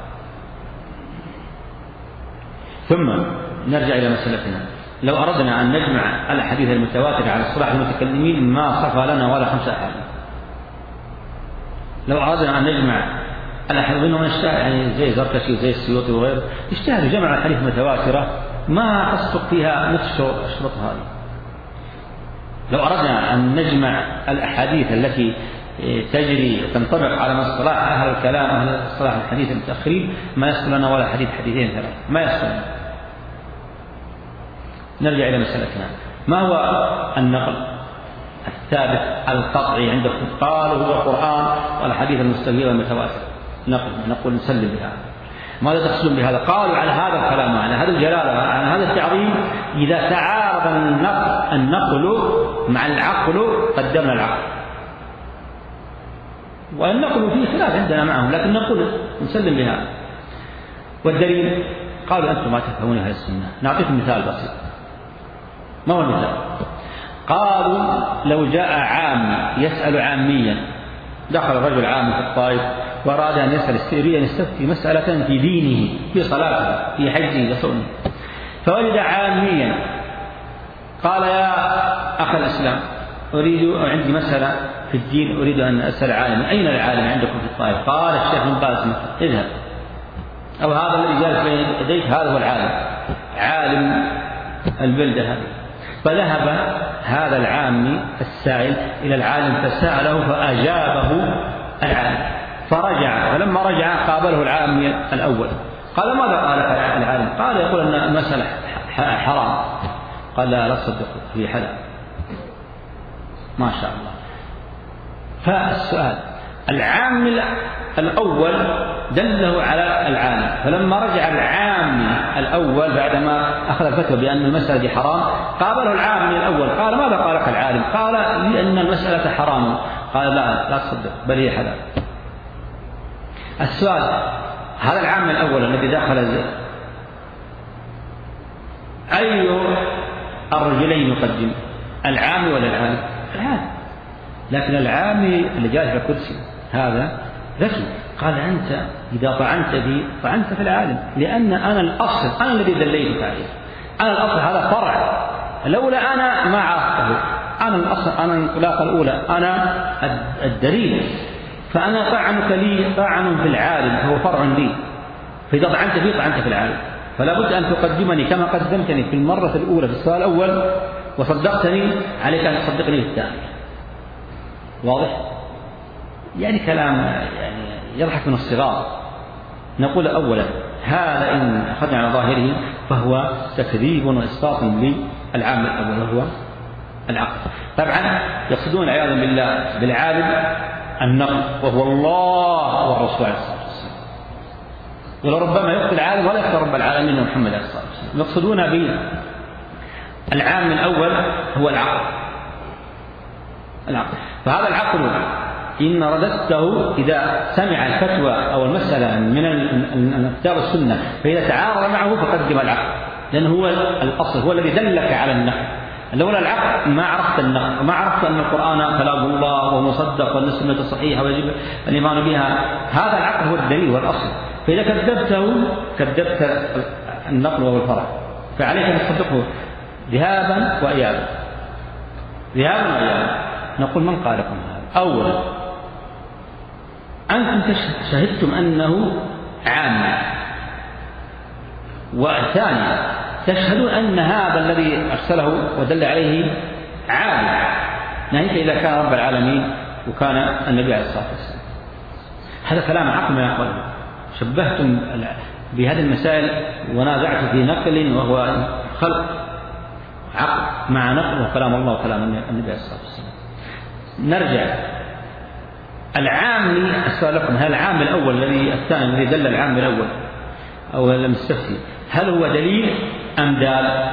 ثم نرجع إلى مسألتنا، لو أردنا أن نجمع الأحاديث المتواترة على اصطلاح المتكلمين ما صفى لنا ولا خمسة أحاديث. لو أردنا أن نجمع الأحاديث منهم يعني زي زركشي وزي السيوطي وغيره اجتهدوا جمع الأحاديث المتواترة ما تصدق فيها نفس الشروط هذه. لو أردنا أن نجمع الأحاديث التي تجري تنطبق على مصطلح أهل الكلام أهل الصلاح الحديث المتأخرين ما يصل لنا ولا حديث حديثين ثلاثة، ما يصل لنا. نرجع إلى مسألتنا، ما هو النقل الثابت القطعي عندكم؟ قالوا هو القرآن والحديث المستفيض والمتواتر. نقل نقول نسلم بهذا. ماذا تقصدون بهذا؟ قالوا على هذا الكلام، على هذا الجلالة، على هذا التعظيم، إذا تعارض النقل النقل مع العقل قدمنا العقل، والنقل فيه خلاف عندنا معهم، لكن نقول نسلم بهذا. والدليل قالوا أنتم ما تفهمون هذه السنة. نعطيكم مثال بسيط. ما هو المثال؟ قالوا لو جاء عام يسأل عاميا، دخل رجل عام في الطائف وأراد أن يسأل يريد أن يستفتي مسألة في دينه، في صلاته، في حجه، في صومه، فوجد عاميا قال يا أخ الإسلام أريد عندي مسألة في الدين أريد أن أسأل عالما، أين العالم عندكم في الطائف؟ قال الشيخ بن باز مثلا، اذهب، أو هذا الذي جالس بين يديك هذا هو العالم، عالم البلدة هذه. فذهب هذا العامي السائل إلى العالم فسأله فأجابه العالم، فرجع، فلما رجع قابله العامي الأول قال ماذا قال العالم؟ قال يقول أن المسألة حرام. قال لا لا تصدق في حلال. ما شاء الله. فالسؤال العامي الأول دله على العالم، فلما رجع العامي الأول بعدما أخذ الفتوى بأن المسألة دي حرام قابله العامي الأول قال ماذا قال لك العالم؟ قال لأن المسألة حرام. قال لا لا تصدق بل هي حلال. السؤال هذا العامي الأول الذي دخل أي الرجلين يقدم، العامي ولا العالم؟ العالم. لكن العامي اللي جالس على الكرسي هذا ذكي، قال أنت إذا طعنت بي طعنت في العالم، لأن أنا الأصل، أنا الذي دليتك عليه، أنا الأصل، هذا فرع، لولا أنا ما عرفته، أنا الأصل، أنا الانطلاقة الأولى، أنا الدليل، فأنا طعنك لي طعن في العالم هو فرع لي، فإذا طعنت بي طعنت في العالم، فلا بد أن تقدمني كما قدمتني في المرة الأولى في السؤال الأول وصدقتني، عليك أن تصدقني في الثاني. واضح؟ يعني كلام يعني يضحك من الصغار. نقول أولا هذا إن أخذنا على ظاهره فهو تكذيب وإسقاط للعام الأول وهو العقل. طبعا يقصدون عياذا بالله بالعالم النقل وهو الله والرسول عليه الصلاة والسلام، ولربما يقصد العالم ولا يقصد رب العالمين محمد عليه الصلاة والسلام. يقصدون بالعام الأول هو العقل العقل فهذا العقل إن رددته إذا سمع الفتوى أو المسألة من الكتاب والسنة فإذا تعارض معه فقدم العقل، لأنه هو الأصل، هو الذي دلك على النقل. لولا العقل ما عرفت النقل وما عرفت أن القرآن كلام الله وهو مصدق وأن السنة صحيحة ويجب الإيمان بها. هذا العقل هو الدليل والأصل، فإذا كذبته كذبت النقل وهو الفرع، فعليك أن تصدقه ذهابا وإيابا ذهابا وإيابا. نقول من قال لكم هذا؟ أولا أنتم شهدتم أنه عام، وثانيا تشهدون أن هذا الذي أرسله ودل عليه عام، ناهيك إذا كان رب العالمين وكان النبي عليه الصلاة والسلام. هذا كلام عقل ما يقول. شبهتم بهذه المسائل ونازعت في نقل وهو خلق عقل مع نقل وكلام الله وكلام النبي عليه الصلاة والسلام. نرجع العام أسأل لكم، هل العام الأول الذي الثاني الذي دل العام الأول أو المستفتي هل هو دليل أم دال؟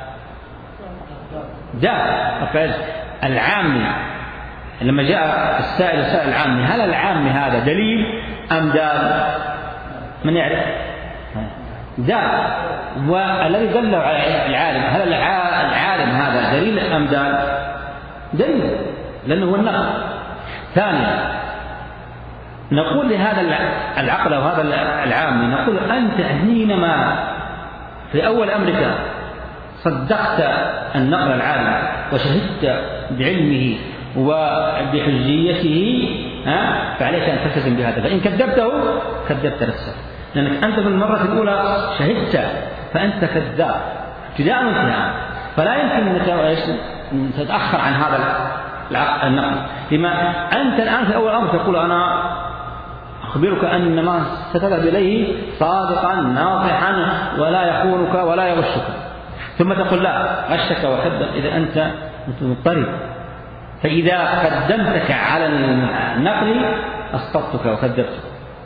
دال. العام لما جاء السائل سائل العام هل العام هذا دليل أم دال؟ من يعرف؟ دال. والذي دل على العالم هل العالم هذا دليل أم دال؟ دليل، لأنه هو النقل. ثانيا نقول لهذا العقل أو هذا العام نقول أنت حينما في أول أمرك صدقت النقل العالم وشهدت بعلمه وبحجيته فعليك أن تلتزم بهذا، فإن كذبته كذبت نفسك، لأنك أنت في المرة الأولى شهدت فأنت كذاب ابتداء وانتهاء، فلا يمكن أن تتأخر عن هذا النقل. لما أنت الآن في أول الأمر تقول أنا أخبرك أن ما ستذهب إليه صادقا ناصحا ولا يخونك ولا يغشك، ثم تقول لا غشك وكذب، إذا أنت مضطرب. فإذا قدمتك على النقل أسقطتك وكذبتك.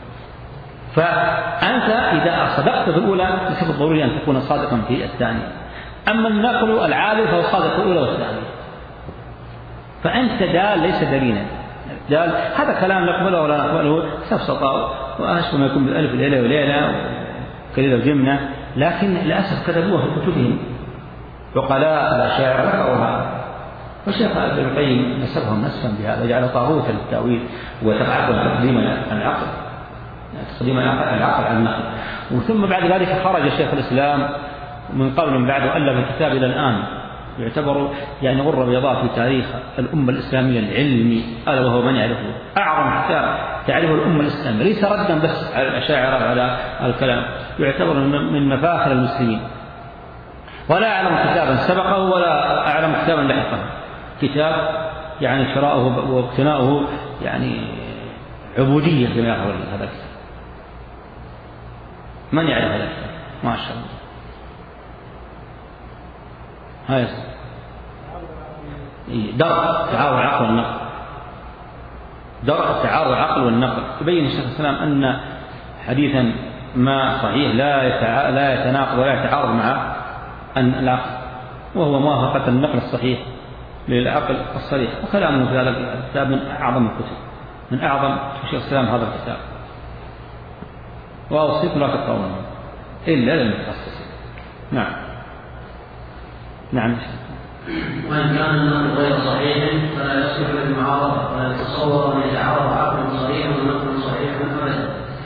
فأنت إذا صدقت في الأولى ليس ضروري أن تكون صادقا في الثانية. أما النقل العادل فهو صادق في الأولى والثانية. فأنت دال ليس دليلا. دال هذا كلام نقبله ولا نقبله سفسطة وأشبه ما يكون بالألف ليلة وليلة وكليلة وجمنة، لكن للأسف كتبوها في كتبهم عقلاء الأشاعرة ذكروها. والشيخ ابن القيم نسبهم نسبا بهذا، جعل طاغوتا للتأويل وتبعثهم تقديم العقل تقديم العقل على النقل. وثم بعد ذلك خرج شيخ الإسلام من قبل من بعد وألف الكتاب إلى الآن يعتبر يعني غرة بيضاء في تاريخ الأمة الإسلامية العلمي، ألا وهو من يعرفه أعظم كتاب تعرفه الأمة الإسلامية، ليس ردا بس على الأشاعرة على الكلام، يعتبر من مفاخر المسلمين. ولا أعلم كتابا سبقه ولا أعلم كتابا لحقه، كتاب يعني شراؤه واقتناؤه يعني عبودية كما يقول هذا الكتاب. من يعرف هذا الكتاب؟ ما شاء الله. هاي درء تعارض العقل والنقل، درء تعارض العقل والنقل. يبين الشيخ الإسلام أن حديثا ما صحيح لا لا يتناقض ولا يتعارض مع أن العقل، وهو موافقة النقل الصحيح للعقل الصريح. وكلامه في هذا الكتاب من أعظم الكتب، من أعظم الشيخ الإسلام هذا الكتاب. وأوصيكم لا تقرؤونه إلا للمتخصصين. نعم نعم. وإن كان النقل غير صحيح فلا يصح للمعارضة، ولا يتصور أن يتعارض عقل صريح ونقل صحيح أبدا.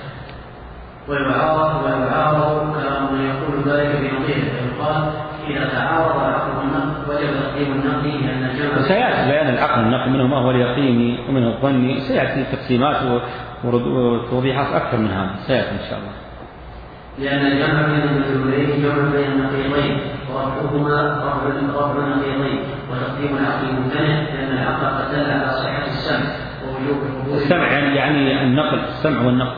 ويعارض ويعارض كما يقول ذلك بنظيره، فيقال إذا تعارض العقل والنقل وجب تقديم النقل لأن الجمع. سيأتي بيان العقل والنقل، منه ما هو اليقيني ومنه الظني، سيأتي تقسيمات وتوضيحات أكثر من هذا سيأتي إن شاء الله. لأن الجمع بين المدلولين جمع بين النقيضين، ورفعهما رفع النقيضين، وتقديم العقل ممتنع لأن العقل قد دل على صحة السمع ووجوب قبول السمع يعني النقل، السمع والنقل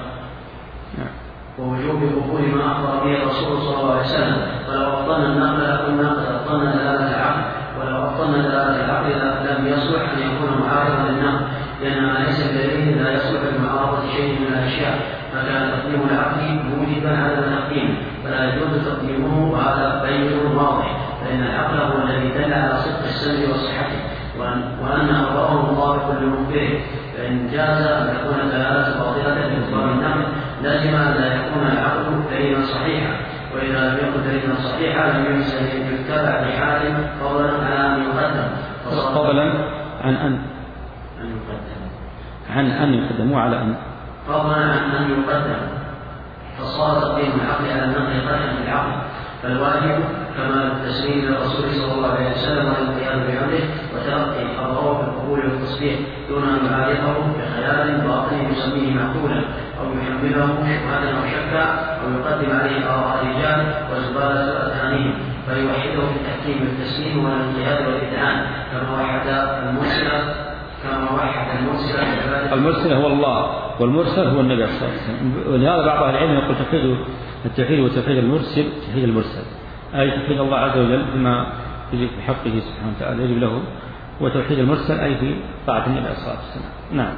ووجوب قبول ما أخبر به الرسول صلى الله عليه وسلم. فلو أبطلنا النقل لقلنا قد أبطلنا دلالة العقل، ولو أبطلنا دلالة العقل لم يصلح أن يكون معارضا للنقل، لأن ما ليس بدليل لا يصلح لمعارضة شيء من الأشياء، فكان تقديم العقل موجبا على تقديمه، فلا يجوز تقديمه، وهذا بين واضح، فإن العقل هو الذي دل على صدق السمع وصحته، وأن أمره مطابق لمخبره. فإن جاز أن تكون الدلالة باطلة بإطلاق النقل لازم أن لا يكون العقل دليلا صحيحا، وإذا لم يكن دليلا صحيحا لم يمكن أن يتبع بحال فضلا على أن يقدم فضلا عن أن أن يقدم عن أن يقدموا على أن فضلا عن أن يقدم فصار تقديم العقل على النقل قدحا بالعقل. فالواجب كما التسليم للرسول صلى الله عليه وسلم والقيام بأمره وتلقي خبره بالقبول والتصديق دون أن يعارضه بخيال باطل يسميه معقولا أو يحمله شبهة أو شكا أو يقدم عليه آراء الرجال وزبالة أذهانهم، فيوحده في التحكيم والتسليم والانقياد والإذعان كما وحد المرسل كما وحد المرسل المرسل هو الله والمرسل هو النبي صلى الله عليه وسلم. ولهذا بعض أهل العلم يقول توحيد التوحيد وتوحيد المرسل توحيد المرسل، أي توحيد الله عز وجل بما يجب في حقه سبحانه وتعالى يجب له، وتوحيد المرسل أي في طاعة النبي صلى الله عليه وسلم. نعم.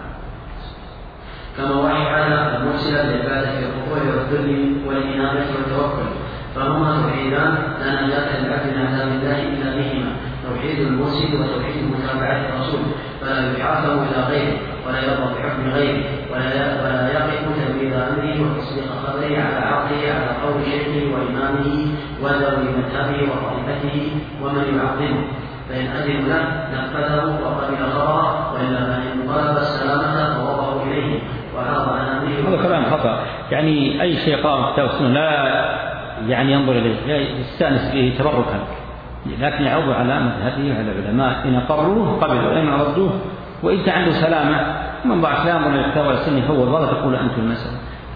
كما وحد المرسل للعبادة بالقبول والذل والإنابة والتوكل، فهما توحيدان لا نجاة للعبد من عذاب الله إلا بهما، توحيد المرسل وتوحيد متابعة الرسول، فلا يحاكم إلى غيره ولا يرضى بحكم غيره ولا ولا يقف تنفيذ أمره وتصديق خبره على عقله على قول شيخه وإمامه وذوي مذهبه وطائفته ومن يعظمه، فإن أذن له نفذه وقبل خبره، وإلا فإن طلب السلامة فوضعه إليه وعرض عن أمره. هذا كلام خطأ، يعني أي شيء قام كتاب السنة لا يعني ينظر إليه يستأنس به تبركا، لكن يعود على مذهبه وعلى العلماء، إن قرروه قبلوا وإن ردوه، وإذا عنده سلامة من بعد لا ينظر إلى الكتاب والسنة هو ولا تقول أنت المسألة.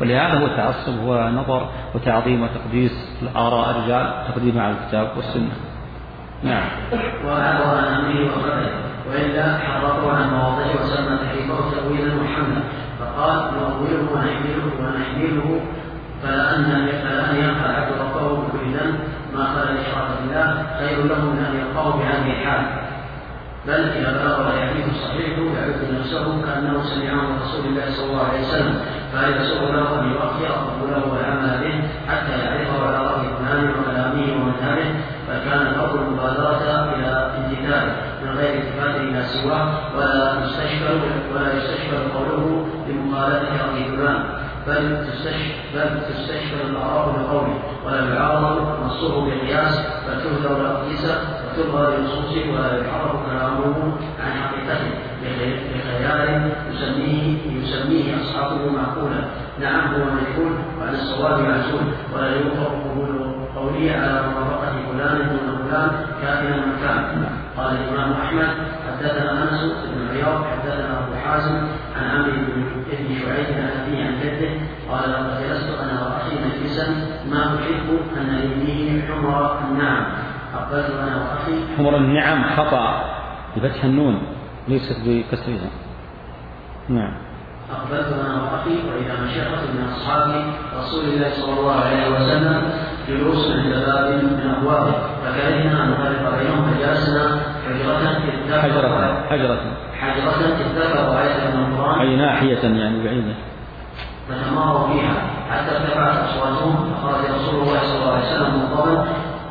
ولهذا هو التعصب هو نظر وتعظيم وتقديس الآراء الرجال تقديمها على الكتاب والسنة. نعم. وأعرض عن أمره وقدره وإلا حرفوا عن مواضعه وسمى تحريفه تأويلا محمدا فقال نؤوله ونحمله ونحمله فلأن فلأن يلقى العبد ربه بكل ذنب ما خلا الإشراك بالله خير له من أن يلقاه بهذه الحال. بل إذا بلغ الحديث الصحيح يعد نفسه كأنه سمعه من رسول الله صلى الله عليه وسلم فإذا سئل له أن يؤخر قبوله والعمل به حتى يعرفه على رأي فلان وكلامه ومذهبه فكان الأمر المبادرة إلى امتثاله من غير التفات إلى سواه ولا يستشكل ولا يستشكل قوله بمخالفة رأي فلان بل تستشكل تستشكل الآراء بقوله ولا يعارض نصه بقياس بل تهدر الأقيسة وتلغى بنصوصه ولا يحرف كلامه عن حقيقته بخيال يسميه يسميه أصحابه معقولا نعم هو مجهول وعن الصواب معزول ولا يوفق قبول قوله على موافقة فلان دون فلان كائنا من كان. قال الإمام أحمد حدثنا أنس بن عياض حدثنا أبو حازم عن عمرو بن شعيب عن أبيه عن جده قال لقد جلست أنا وأخي مجلسا ما أحب أن يديه حمر النعم أقبلت أنا وأخي. حمر النعم خطأ بفتح النون ليست بكسرها. نعم. أقبلت أنا وأخي وإذا مشيخة من أصحاب رسول الله صلى الله عليه وسلم جلوس عند باب من أبوابه فكرهنا أن نفرق بينهم فجلسنا حجرة حجرة حجرة حجرة اتفقوا آية من القرآن أي ناحية يعني بعيدة فتماروا فيها حتى ارتفعت أصواتهم فخرج رسول الله صلى الله عليه وسلم مغضبا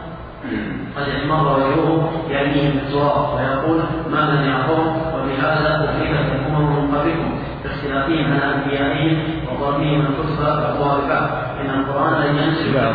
قد احمر وجهه يعنيه بالتراب ويقول ما من يعقوم وبهذا أخرجت الأمم من قبلكم باختلافهم على أنبيائهم وضربهم الكتب بعضها ببعض إن القرآن لن ينزل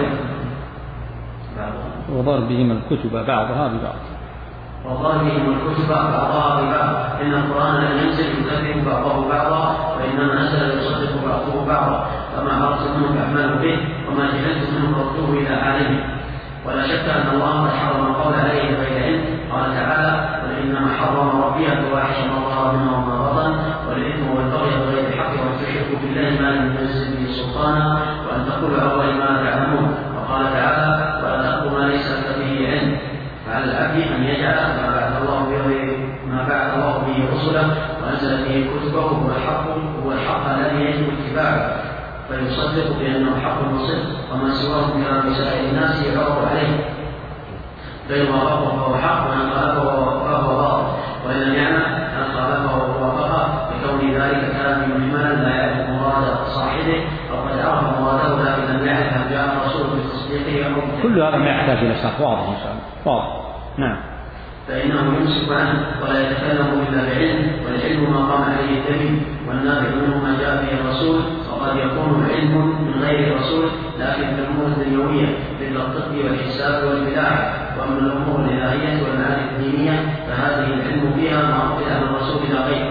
وضربهم الكتب بعضها ببعض وضربهم الكتب بعضها ببعض إن القرآن لن ينزل يكذب بعضه بعضا وإنما نزل يصدق بعضه بعضا فما عرفت منه فأعملوا به وما جهلت منه ردوه إلى عالمه. ولا شك أن الله قد حرم القول عليه بغير علم قال تعالى وإنما حرم ربي الفواحش ما ظهر منها وما بطن والإثم والبغي بغير الحق وأن تشركوا بالله ما لم ينزل به سلطانا وأن تقولوا على الله ما لا تعلمون. وقال تعالى ولا تقوا ما ليس لك به علم فعلى العبد أن يجعل ما بعث الله به ما بعث الله به رسله وأنزل به كتبه هو الحق هو الحق الذي يجب اتباعه فيصدق بأنه حق وصدق وما سواه من سائر الناس يعرض عليه فإن وافقه فهو حق وإن خالفه فهو باطل وإن لم يعمل أن خالفه ووافقه بكون ذلك كان مجملا لا يعرف مراد صاحبه أو قد عرف مراده لكن لم يعرف هل جاء الرسول بتصديقه أو كل هذا ما يحتاج إلى شرح واضح إن شاء الله واضح. نعم. فإنه يمسك عنه ولا يتكلم إلا بعلم والعلم ما قام عليه الدليل والنافع منه ما جاء به الرسول وقد يكون علم من غير الرسول لكن في الأمور الدنيوية مثل الطب والحساب والبلاغة وأما الأمور الإلهية والمعارف الدينية فهذه العلم فيها ما أخذ عن الرسول إلى غيره.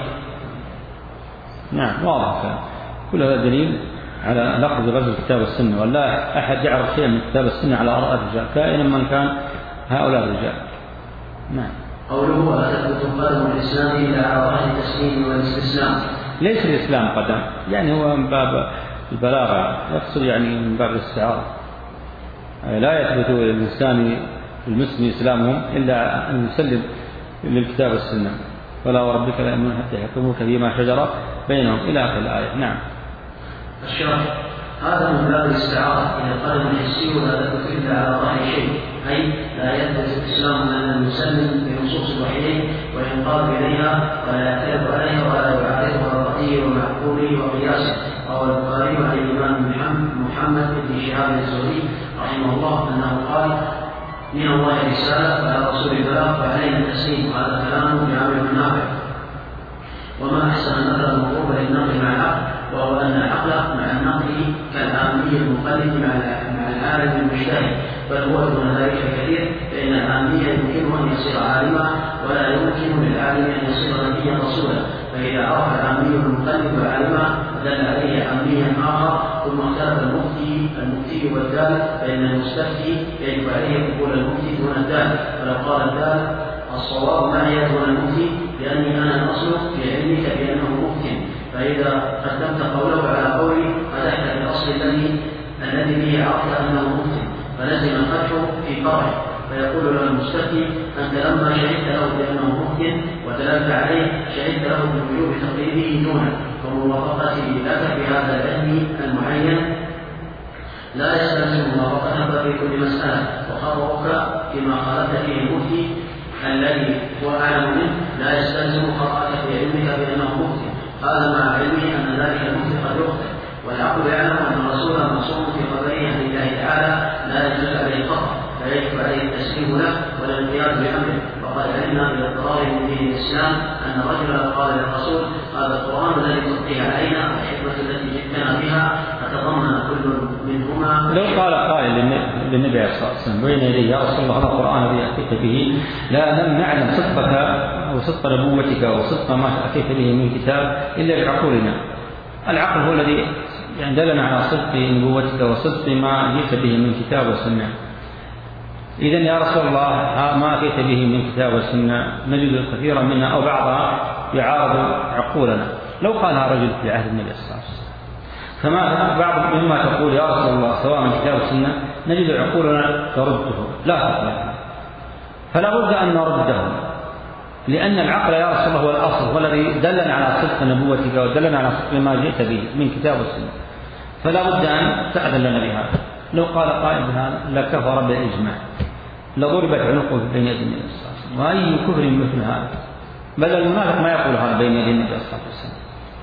نعم واضح. كل هذا دليل على نقض غزو الكتاب والسنة ولا أحد يعرف شيئا من الكتاب والسنة على آراء الرجال كائنا من كان هؤلاء الرجال. نعم. قوله ولا تثبت قدم الإسلام إلا على ظاهر التسليم والاستسلام. ليس الإسلام قدم يعني هو من باب البلاغة يقصد يعني من باب الاستعارة لا يثبت للإنسان المسلم إسلامهم إلا أن يسلم للكتاب والسنة ولا وربك لا يؤمنون حتى يحكموك فيما شجر بينهم إلى آخر الآية. نعم. الشرح هذا من باب الاستعارة إن القدم الحسي ولا تثبت إلا على ظاهر شيء أي لا يثبت الإسلام أن يسلم بنصوص الوحيين وينقاد إليها ولا يعترض عليها ولا يعارضها الرأي ومعقوله وقياسه. روى البخاري عن الإمام محمد بن شهاب الزهري رحمه الله أنه قال من الله رسالة وعلى رسول البلاغ فعلينا التسليم وهذا كلام جامع نافع. وما أحسن المثل المضروب للنقل مع العقل وهو أن العقل مع النقل كالعامي المقلد مع العالم المجتهد بل هو دون ذلك كثير فإن العامي يمكنه أن يصير عالما ولا يمكن للعالم أن يصير نبيا رسولا فإذا عرف العامي المقلد عالما دل عليه عاميا آخر ثم اختلف المفتي المفتي والدال فإن المستفتي يجب عليه قبول المفتي دون الدال فلو قال الدال الصواب معي دون المفتي لأني أنا الأصل في علمك بأنه ممكن فإذا قدمت قوله على قولي فتحت الأصل فلزم القدح في فرعه، فيقول له المستفتي: أنت لما شهدت له بأنه ممكن ودللت عليه شهدت له بوجوب تقليده دونه، فموافقته لك في هذا العلم المعين لا يستلزم موافقتك في كل مسألة، وخطأك فيما خالفت فيه المفتي الذي هو أعلم منه لا يستلزم خطأك في علمك بأنه مفتي، هذا مع علمه أن ذلك المفتي قد يخطئ، والعقل يعلم أن الرسول معصوم في خبره عن الله تعالى لا يجوز عليه الخطأ، لا يجب عليه التسليم له ولا الانقياد بأمره. وقد علمنا بالاضطرار من دين الإسلام أن رجلا قال للرسول: هذا القرآن الذي تلقيه علينا والحكمة التي جئتنا بها تتضمن كل منهما. لو قال قائل للنبي عليه الصلاة والسلام بين يديه: يا رسول الله هذا القرآن الذي أتيت به لا لم نعلم صدقك أو صدق نبوتك أو صدق ما أتيت به من كتاب إلا بعقولنا. العقل هو الذي يعني دلنا على صدق نبوتك وصدق ما جئت به من كتاب وسنة. إذن يا رسول الله ما أتيت به من كتاب وسنة نجد كثيرا منها أو بعضها يعارض عقولنا. لو قالها رجل في عهد النبي صلى الله عليه وسلم فما بعض مما تقول يا رسول الله سواء من كتاب وسنة نجد عقولنا ترده، لا تقبل، فلا بد أن نرده، لأن العقل يا رسول الله هو الأصل، هو الذي دلنا على صدق نبوتك ودلنا على صدق ما جئت به من كتاب وسنة، فلا بد أن تأذن لنا بهذا. لو قال قائل بهذا لكفر بالإجماع، لضربت عنقه بين يدي النبي صلى الله عليه وسلم. وأي كفر مثل هذا؟ بل المنافق ما يقول هذا بين يدي النبي صلى الله عليه وسلم.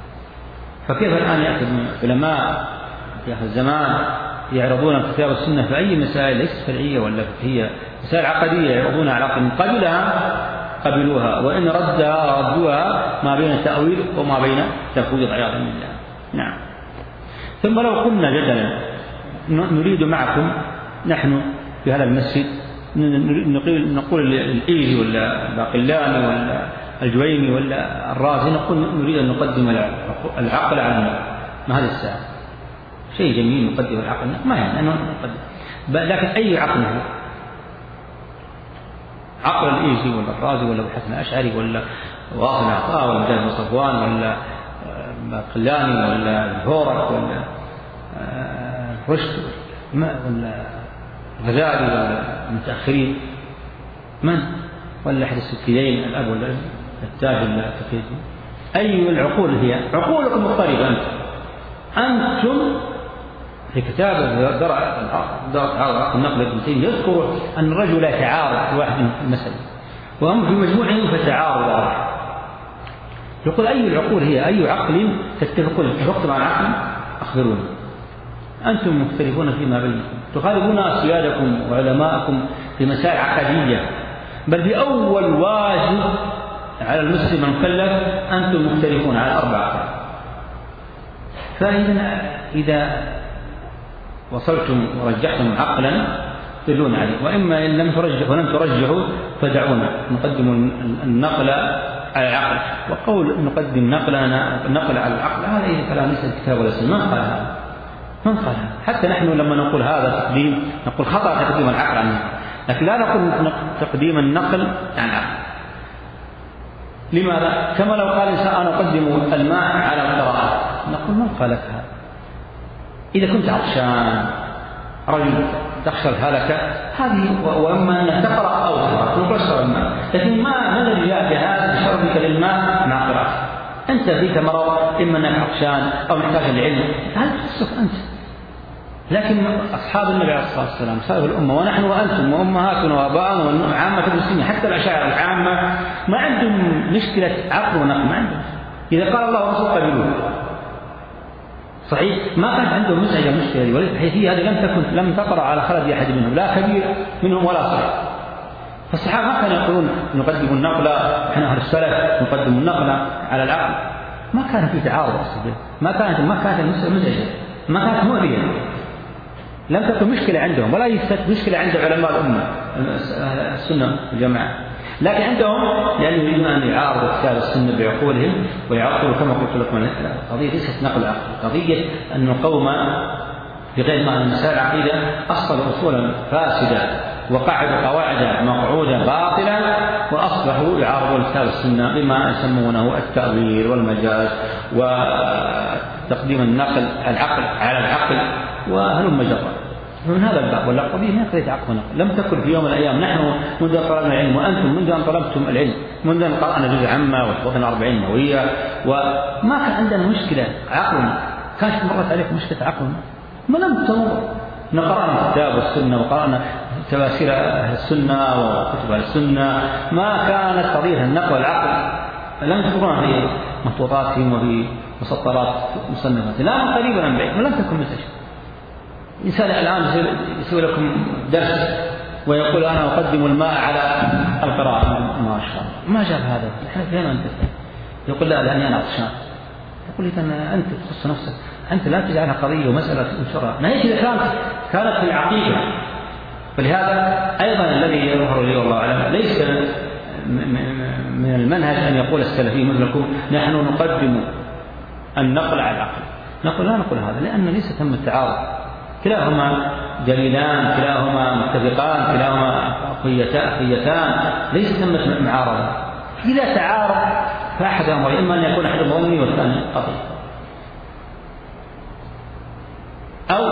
فكيف الآن يأتي علماء في هذا الزمان يعرضون الكتاب والسنة في أي مسائل ليست فرعية ولا فقهية، مسائل عقدية يعرضونها على عقل قبلها قبلوها، وإن ردها ردوها ما بين التأويل وما بين تفويض عياذا بالله. نعم. ثم لو قلنا جدلا نريد معكم نحن في هذا المسجد نقول الإيلي ولا الباقلاني ولا الجويني ولا الرازي، نقول نريد أن نقدم العقل على النقل، ما هذا الساعة شيء جميل نقدم العقل، ما يعني أنه نقدم، لكن أي عقل هو؟ عقل الإيلي ولا الرازي ولا الحسن الأشعري ولا واصل عطاء ولا مجاهد بن صفوان ولا الباقلاني ولا الهورك ولا رشد ولا الغزالي ولا المتأخرين من؟ ولا أحد السكيين الأب ولا التاج ولا التقييد؟ أي العقول هي؟ عقولكم مضطربة. أنتم أنتم في كتاب درع درع النقل ابن تيمية يذكر أن الرجل يتعارض في واحد من المسألة، وهم في مجموعهم فتعارض. يقول أي العقول هي؟ أي عقل تتفقون اتفقتم على العقل؟ أخبروني. أنتم مختلفون فيما بينكم، تخالفون أسيادكم وعلماءكم في مسائل عقدية، بل في أول واجب على المسلم المكلف أنتم مختلفون على أربعة. فإذا إذا وصلتم ورجحتم عقلا دلون عليه، وإما إن لم ترجحوا ولم ترجحوا فدعونا نقدم النقل على العقل. وقول نقدم نقلنا نقل على العقل هذا إذا كلام ليس الكتاب ولا السنة، ما قال هذا، من قال هذا؟ حتى نحن لما نقول هذا تقديم نقول خطأ تقديم العقل عن النقل، لكن لا نقول تقديم النقل عن العقل. لماذا؟ كما لو قال إنسان أنا أقدم الماء على القراءة، نقول من قال لك هذا؟ إذا كنت عطشان رجل تخشى الهلكة هذه، وأما أن تقرأ أو تقرأ نقول اشرب الماء، لكن ما ما الذي جاء بهذا شربك للماء مع قراءة؟ أنت فيك مرض، إما أنك عطشان أو محتاج العلم، هل تخصك أنت؟ لكن أصحاب النبي عليه الصلاة والسلام سائر الأمة ونحن وأنتم وأمهاتنا وآباؤنا وعامة المسلمين حتى الأشاعرة العامة ما عندهم مشكلة عقل ونقل، ما عندهم. إذا قال الله ورسوله قبلوه صحيح، ما كانت عندهم مزعجة مشكلة، ولكن هذه لم تكن لم تقرأ على خلد أحد منهم، لا كبير منهم ولا صغير. فالصحابة ما كانوا يقولون نقدم النقل، احنا أهل السلف نقدم النقل على العقل، ما كان في تعارض أصلا، ما كانت ما كانت المسألة مزعجة، ما كانت مؤذية، لم تكن مشكلة عندهم ولا يستك مشكلة عند علماء الأمة السنة والجماعة، لكن عندهم لأنهم يريدون أن يعارضوا كتاب السنة بعقولهم ويعطلوا كما قلت لكم. القضية ليست نقل عقل، قضية أن قوم بغير ما مسائل العقيدة أصلوا أصولا فاسدة وقعدوا قواعد مقعودة باطلة وأصبحوا يعارضون كتاب السنة بما يسمونه التأويل والمجاز وتقديم النقل العقل على العقل وهلم جرا. من هذا الباب. والعقبية ما يقضي عقب ونقل. لم تكن في يوم من الأيام نحن منذ أن طلبنا العلم وأنتم منذ أن طلبتم العلم، منذ أن قرأنا جزء عامة وحفظنا أربعين نووية وما كان عندنا مشكلة عقل. كانت مرت عليكم مشكلة عقل؟ ما لم تمر. نقرأنا الكتاب والسنة وقرأنا تفاسير أهل السنة وكتب أهل السنة، ما كانت قضية النقل والعقل لم تكن في مخطوطاتهم وفي مسطرات مصنفات، لا من قريب ولا من بعيد، ولم تكن مثل شيء. إنسان الآن يسوي لكم درس ويقول أنا أقدم الماء على القراءة، ما شاء الله ما جاب هذا، نحن فين أنت؟ يقول لا لأني أنا عطشان. يقول إذا أنت تخص نفسك، أنت لا تجعلها قضية ومسألة انشرها، ما هي كذا كانت كانت في العقيدة. فلهذا أيضا الذي يظهر لي والله أعلم ليس من المنهج أن يقول السلفي مثلكم نحن نقدم النقل على العقل. نقول لا نقول هذا، لأن ليس ثم التعارض، كلاهما دليلان، كلاهما متفقان، كلاهما قيتان، ليس ثم معارضة. إذا تعارض فأحد أمر، إما أن يكون أحد ظني والثاني قطعي، أو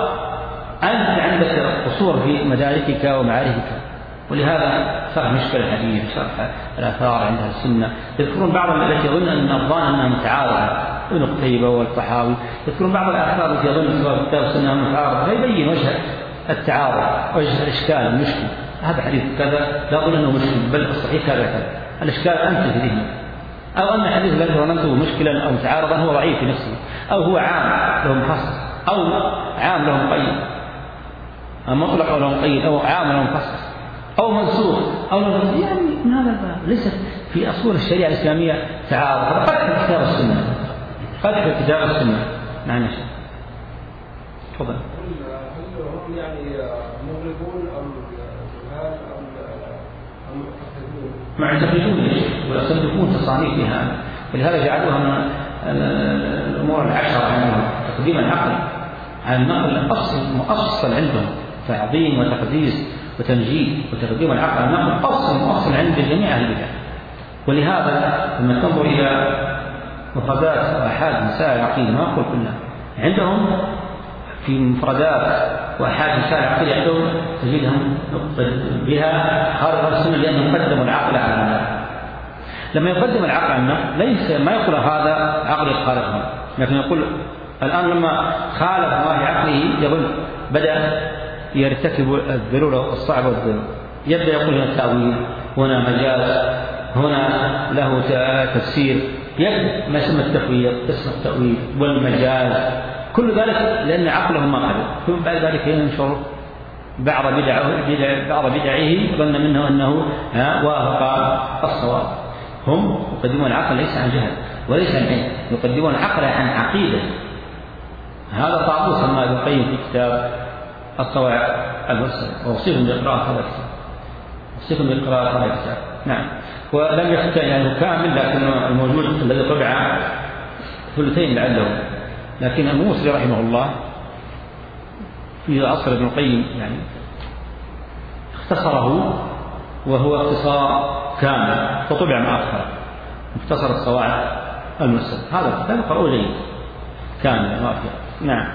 أنت عندك قصور في مداركك ومعارفك. ولهذا شرح مشكل الحديث، شرح الآثار عند أهل السنة، يذكرون بعض التي يظن أن الظان أنها متعارضة، ابن قتيبة والطحاوي يذكرون بعض الآثار التي يظن سواء كتاب السنة متعارضة، فيبين وجه التعارض، وجه الإشكال المشكل. هذا حديث كذا لا أقول أنه مشكل، بل الصحيح كذا كذا، الإشكال أنت في ذهنك، أو أن الحديث الذي ظننته مشكلا أو متعارضا هو ضعيف في نفسه، أو هو عام له مخصص، أو عام له مقيد، أو مطلق أو له مقيد، أو عام له مخصص، أو منسوخ أو له، يعني من هذا الباب. ليست في أصول الشريعة الإسلامية تعارض، هذا قد في كتاب السنة، قد في كتاب السنة. نعم يا شيخ تفضل. هل هم يعني مغربون أم جهال أم أم معتقدون؟ معتقدون يا شيخ، ويصدقون تصانيف لها، ولهذا جعلوها من الأمور العشرة عندهم، تقديم العقل على النقل أصل مؤصل عندهم، تعظيم وتقديس وتمجيد، وتقديم العقل على النقل أصل مؤصل عند جميع أهل البدع. ولهذا لما تنظر إلى مفردات وأحاد مسائل العقيدة، ما أقول كلها، عندهم في مفردات وأحاد مسائل العقيدة عندهم تجدهم بها خارج السنة، لأنهم قدموا العقل على النقل. لما يقدم العقل على النقل ليس ما يقول هذا عقل يخالفه، لكن يقول الآن لما خالف ما في عقله يظن بدأ يرتكب الذلول الصعب والذلول، يبدأ يقول هنا التأويل، هنا مجاز، هنا له تفسير، يبدأ ما يسمى التفويض، اسم التأويل والمجاز، كل ذلك لأن عقله ما قبل. ثم بعد ذلك ينشر بعض بدعه بعض بدعه ظن منه أنه وافق الصواب. هم يقدمون العقل ليس عن جهل وليس عن علم، يقدمون العقل عن عقيدة. هذا طاغوت سماه ابن القيم في كتاب القواعد المرسلة، ووصيكم بقراءة هذا الكتاب، وصيكم بقراءة هذا الكتاب. نعم. ولم يختار يعني كامل، لكن الموجود الذي طبع ثلثين لعله، لكن الموصلي رحمه الله في عصر ابن القيم يعني اختصره، وهو اختصار كامل فطبع مؤخرا، مختصر القواعد المرسلة. هذا الكتاب قرأه جيد كامل وافي. نعم.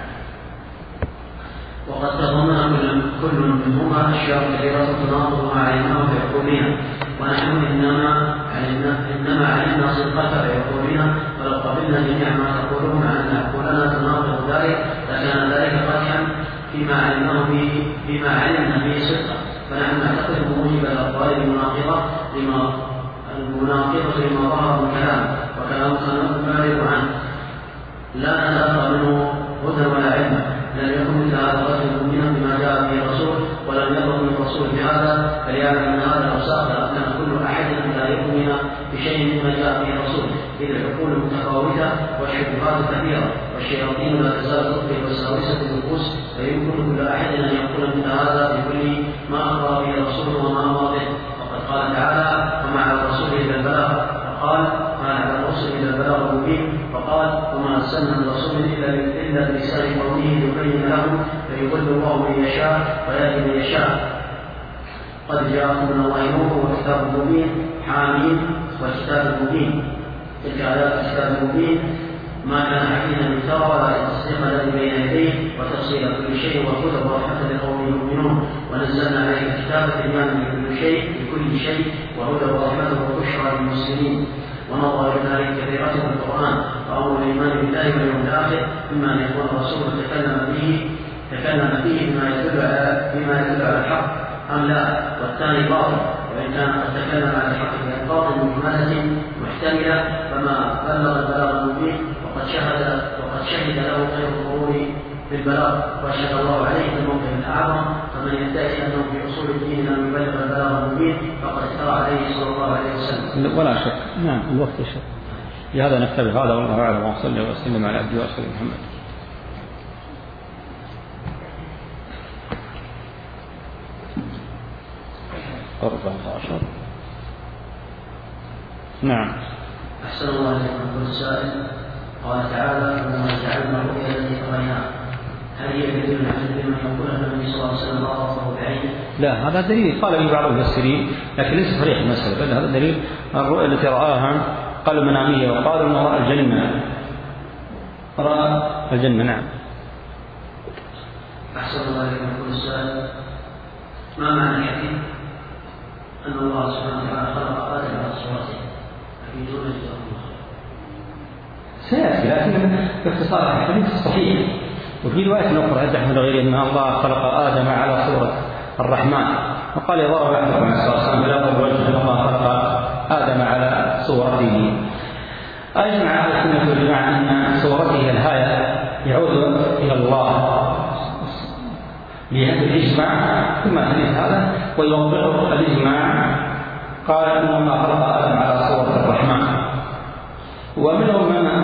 وقد تضمن كل منهما أشياء كثيرة تناقض ما علمناه في عقولنا، ونحن إنما علمنا إنما علمنا صدقك في عقولنا، ولو قبلنا جميع ما تقوله مع أن عقولنا تناقض ذلك لكان ذلك قدحا فيما علمناه به فيما علمنا به صدقا. فنحن نعتقد موجب الأقوال المناقضة لما المناقضة لما ظهر من كلام، وكلامك نبالغ عنه، لا نتلقى منه هدى ولا علم. لم يكن مثل هذا الرجل مؤمنا بما جاء به الرسول، ولم يكن من الرسول بهذا، فليعلم ان هذا اوساخ لكن كل احد لا يؤمن بشيء مما جاء به الرسول، اذ العقول متفاوته والشبهات كثيره، والشياطين لا تزال تطفئ وساوسه النفوس، فيمكن كل احد ان يقول مثل هذا بكل ما اخبر به الرسول وما امر به. وقد قال تعالى: وما على الرسول الا البلاغ، فقال: ما على الرسول الا البلاغ المبين، فقال: وما ارسلنا من رسول الا بلسان قومه ليبين لهم، فيضل الله من يشاء ويهدي من يشاء. قد جاءكم من الله نور وكتاب مبين، حامين والكتاب المبين. تلك آيات الكتاب المبين ما كان حديثا يفترى ولا تصديق الذي بين يديه وتفصيل كل شيء وهدى ورحمة لقوم يؤمنون ونزلنا عليك الكتاب تبيانا لكل شيء لكل شيء وهدى ورحمة وبشرى للمسلمين ونظر ذلك كثيرات في القرآن فأمر الإيمان بالله واليوم الآخر إما أن يكون الرسول تكلم به تكلم فيه بما يدل على بما يدل على الحق أم لا، والثاني باطل، وإن كان قد تكلم على الحق بألفاظ مجملة محتملة فما بلغ البلاغ المبين وقد شهد وقد شهد له غير الظهور بالبلاغ وأشهد الله عليه في الموقف الأعظم. فمن يدعي أنه في أصول الدين لم يبلغ البلاغ المبين فقد افترى عليه صلى الله عليه وسلم. ولا شك. نعم الوقت الشك. لهذا نكتفي هذا والله أعلم وصلى وسلم على عبده ورسوله محمد. أربعة عشر. نعم. أحسن الله إليكم. كل سائل قال تعالى وما جعلنا الرؤيا التي تريناها هل هي دليل على من يقولها النبي صلى الله عليه وسلم رأى بعينه؟ لا، هذا دليل قال به بعض المفسرين لكن ليس صريح المسألة، بل هذا دليل الرؤيا التي رآها قالوا منامية وقالوا انه رأى الجنة رأى الجنة. نعم. أحسن الله إليكم. كل سائل ما معنى الحديث أن الله سبحانه وتعالى خلق آدم على صورته في دون الله؟ سيأتي لكن باختصار الحديث الصحيح. وفي رواية أخرى يدعي من غير أن الله خلق آدم على صورة الرحمن وقال يضرب أحدكم عليه الصلاة والسلام بلا وجه أن الله خلق آدم على صورته. أجمع أهل السنة والجماعة أن صورته الهاية يعود إلى الله لهذا الإجماع ثم حديث هذا ويوضعه الإجماع قال أن الله خلق آدم على صورة الرحمن. ومنهم من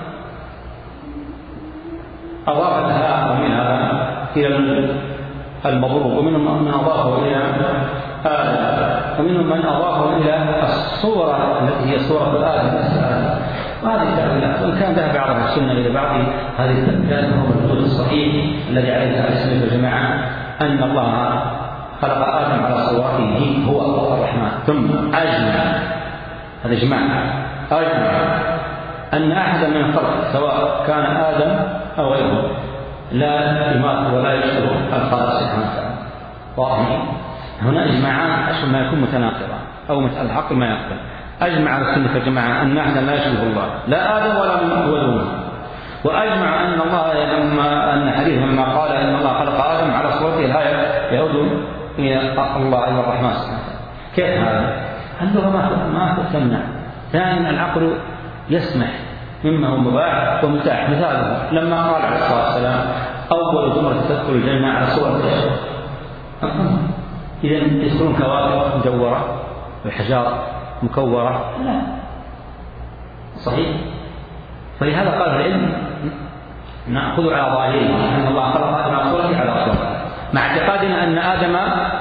أضاف لها ومن هذا إلى المضروب ومنهم من أضافه إلى آدم ومنهم من أضافه إلى الصورة التي هي صورة آدم. وهذه التأويلات وإن كان ذهب بعض السنة إلى بعض هذه التأويلات وهو الوجود الصحيح الذي عليه أهل السنة والجماعة أن الله خلق آدم على صورته هو الرحمن. ثم أجمع هذا إجماع أجمع أن أحدا من الخلق سواء كان آدم أو غيره لا يماثل ولا يشبه الخالق سبحانه وتعالى. واضح؟ هنا إجماعان أشبه ما يكون متناقضا أو مسألة الحق ما يقبل. أجمع السنة الجماعة أن أحدا لا يشبه الله لا آدم ولا من هو دونه. وأجمع أن الله لما أن حديث لما قال أن الله خلق آدم على صورته الآية يعود إلى الله إلى الرحمن سبحانه وتعالى. كيف هذا؟ اللغة ما ما تمنع. ثانيا العقل يسمح مما هو مباح ومتاح. مثاله لما قال عليه الصلاة والسلام أول زمرة تدخل الجنة على صورة إذا يدخلون كواكب مجورة وحجارة مكورة لا صحيح. فلهذا قال العلم نأخذ على ظاهره أن الله خلق آدم على صورته على صورته مع اعتقادنا أن آدم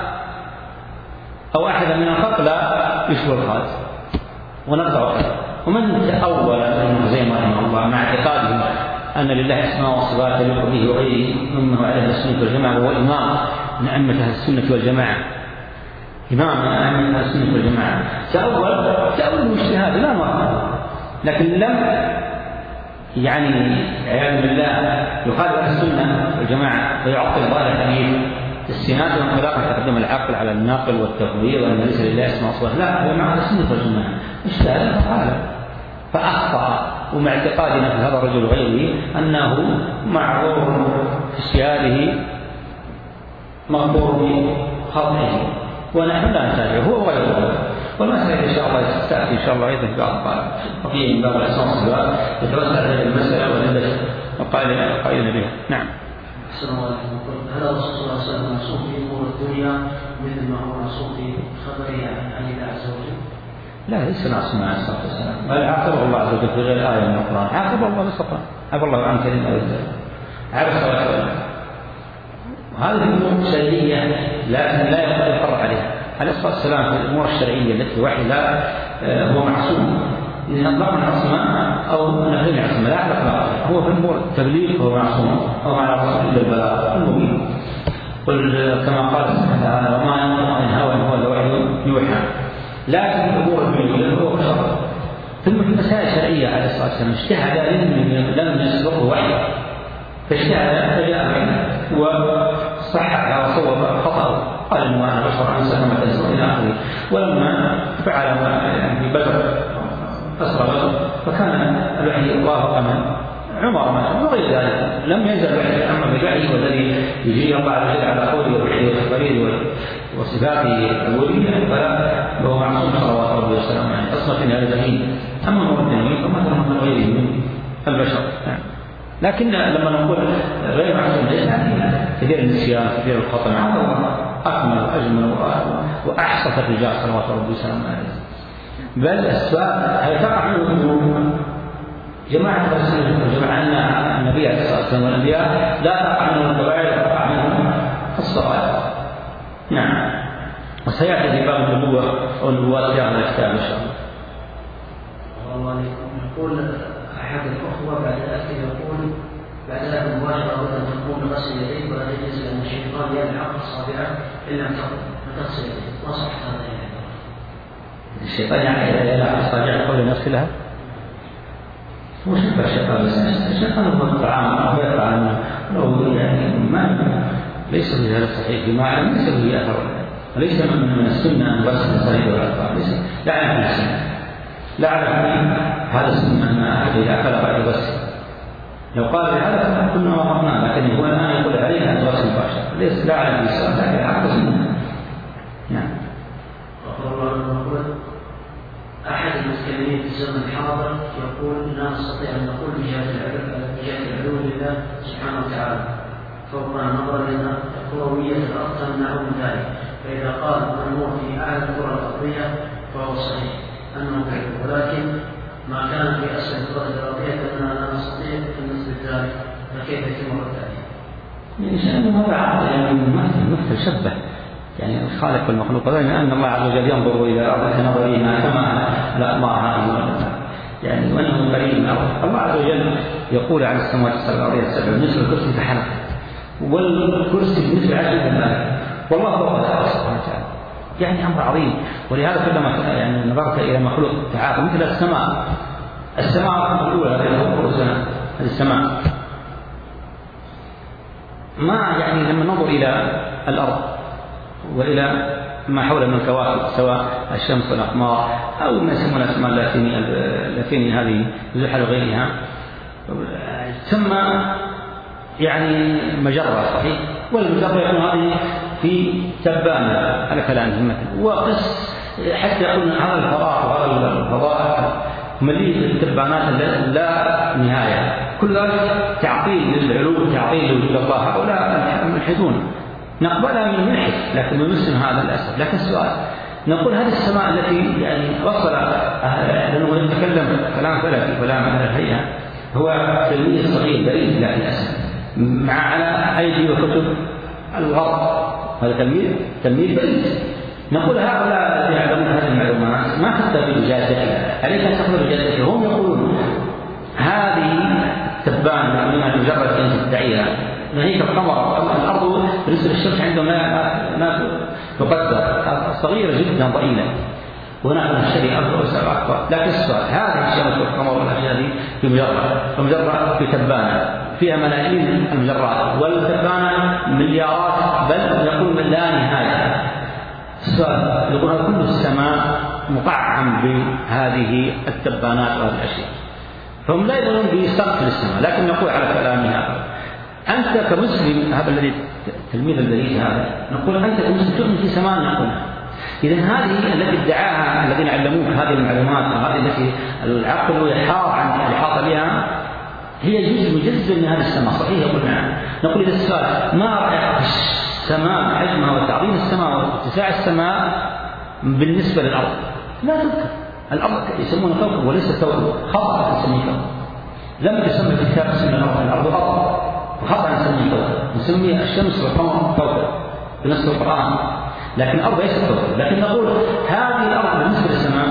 أو أحد من الخلق لا يشبه الخالق ونقطع. ومن تأول ابن خزيمة رحمه الله مع اعتقاده أن لله أسماء وصفات يليق به وغيره مما عليه السنة والجماعة وهو إمام من أئمة أهل السنة والجماعة إمام من أئمة أهل السنة والجماعة تأول تأول الاجتهاد لا مرة لكن لم يعني عياذا بالله يخالف أهل السنة والجماعة ويعطل ظاهر الحديث السناد وانطلاقا تقدم العقل على الناقل والتفويض وأن ليس لله اسماء وصفات لا هو مع السنة والجماعة اجتهد فقال فأخطأ. ومع اعتقادنا في هذا الرجل غيره أنه معذور في اجتهاده مغفور بخطئه ونحن لا نتابعه هو غيره. والمسألة إن شاء الله تأتي إن شاء الله أيضا في بعض وفيه من باب الأسماء والصفات يتوسع هذه المسألة وعندك وقائل قائلين بها. نعم. أحسن الله إليكم. هل الرسول صلى الله عليه وسلم منصوص في أمور الدنيا مثل ما هو منصوص في خبره عن الله عز وجل؟ لا ليس ناقص مع الصلاة والسلام بل عاقبه الله عز وجل في غير آية من القرآن. عاقبه الله بالقرآن عفى الله عن كلمة أو الزلم عبس ولا وهذه الأمور شرعية لكن لا يقر عليها. عليه الصلاة والسلام في الأمور الشرعية التي وحي لا هو معصوم إذا أطلقنا العصمة أو نفينا العصمة لا أطلق هو في الأمور التبليغ فهو معصوم أو على الرسول إلا البلاغ المبين. قل كما قال سبحانه وتعالى وما ينطق عن الهوى إن هو إلا وحي يوحى. لكن الأمور الدنيوية هو بشر ثم في مسائل شرعية عليه الصلاة والسلام اجتهد لم يسبقه وحي، فاجتهد فجاء وصحح وصوب خطأه، قال إنه أنا بشر أنسى كما تنسى إلى آخره. ولما فعل في بدر أسرى بدر فكان الوحي وافق من عمر مثلا وغير ذلك، لم ينزل الوحي أما بالوحي والذي يجري الله عز وجل على قوله ووحيه وخبره وصفاته الأولية فلا هو معصوم صلوات ربه وسلامه عليه أصلا في هذا الدين. أما المؤمنين فما من غيره من البشر. لكن لما نقول غير معصوم يعني كثير النسيان كثير الخطأ هذا هو أكمل وأجمل وأحصف الرجال صلوات ربه وسلامه عليه. بل السؤال هل تقع منه جماعة الرسول جماعة أن النبي عليه الصلاة والسلام والأنبياء لا تقع منهم الكبائر تقع منهم الصغائر. نعم، وسيأتي في باب النبوة والنبوات في هذا الكتاب إن شاء الله. الله عليكم. يقول أحد الأخوة بعد الأكل يقول بعد ذلك مباشرة أن تقوم بغسل يديك ولا تجلس لأن الشيطان يلحق أصابعك إن لم تغسل يديك. ما صح هذا يعني؟ الشيطان يعني يلحق أصابعك قبل أن يغسلها؟ مو شبه الشيطان، الشيطان هو الطعام أو يطعم لو يعني ما ليس في هذا الصحيح بمعنى ليس به أثر، وليس من السنة أن يغسل الصليب والأطفال، ليس لا أعلم في السنة، لا أعلم هذا السنة أن أحد إذا أكل بعد يغسل. لو قال بهذا كنا وقفنا، لكن هو الآن يقول علينا أن يغسل مباشرة، ليس لا أعلم في السنة لكن أعلم السنة. نعم. أحد المتكلمين في الزمن الحاضر يقول لا نستطيع أن نقول بجهة العلو لله سبحانه وتعالى فوق النظر لأن كروية الأرض تمنع من ذلك، فإذا قال النور في أعلى الكرة الأرضية فهو صحيح أنه كذب، ولكن ما كان في أسفل الكرة الأرضية فإننا لا نستطيع أن نثبت ذلك، فكيف يتم ذلك؟ يعني شأنه هذا عقل يعني مثل شبه يعني الخالق والمخلوق، لأن الله عز وجل ينظر إلى الأرض كنظرنا كما الأقمار هذه يعني وأنه قريب من الأرض. الله عز وجل يقول عن السماوات السبع والأرض السبع بالنسبة للكرسي كحلقة، والكرسي بالنسبة لعجل الملك، والله فوق الأرض سبحانه وتعالى، يعني أمر عظيم. ولهذا كلما يعني نظرت إلى مخلوق تعالى مثل السماء، السماء الأولى هذه السماء ما يعني لما ننظر إلى الأرض وإلى ما حول من الكواكب سواء الشمس والأقمار أو ما يسمون الأسماء اللاتيني هذه زحل وغيرها، ثم يعني مجرة صحيح، والمجرة يكون هذه في تبانة على كلامهم مثلا، وقس حتى يقول هذا الفراغ وهذا الفضاء مليء بالتبانات لا نهاية، كل ذلك تعطيل للعلو تعطيل لوجود الله. هؤلاء ملحدون نقبلها من الملحد لكن من المسلم هذا للأسف. لكن السؤال نقول هذه السماء التي يعني وصل لأنه يتكلم كلام فلكي كلام أهل الهيئة هو تلميذ صغير بريء لكن للأسف مع على أيدي وكتب الغرب، هذا تلميذ تلميذ بريء. نقول هؤلاء الذين يعلمون هذه المعلومات ما حتى بإجازتها، عليك أن تأخذ بإجازتها. هم يقولون هذه تبان منها مجرد أن تدعيها ناهيك القمر الأرض بالنسبة للشمس عندهم لا تقدر صغيرة جدا ضئيلة، ونحن نشتري أرض وسبع أكبر. لكن السؤال هذه الشمس والقمر والأشياء هذه في مجرة، فمجرة في تبانة فيها ملايين المجرات، والتبانة مليارات بل يقول من لا نهاية. السؤال يقول كل السماء مطعم بهذه التبانات وهذه الأشياء، فهم لا يدرون بسقف السماء. لكن نقول على كلامها أنت كمسلم هذا الذي تلميذ البريد هذا نقول أنت كمسلم تؤمن في سماء نقول إذا هذه التي ادعاها الذين علموك هذه المعلومات وهذه التي العقل يحار عن الإحاطة بها هي جزء من جزء من هذه السماء صحيح. يقول نعم. نقول إذا السؤال ما رأيك السماء حجمها وتعظيم السماء واتساع السماء بالنسبة للأرض؟ لا تذكر. الأرض يسمونه كوكب وليس كوكب، خطأ نسميه كوكب. لم تسمى في الكتاب اسم الأرض الأرض أرض، وخطأ نسميه كوكب، نسميه الشمس والقمر كوكب بنص القرآن، لكن الأرض ليست كوكب. لكن نقول هذه الأرض بالنسبة للسماء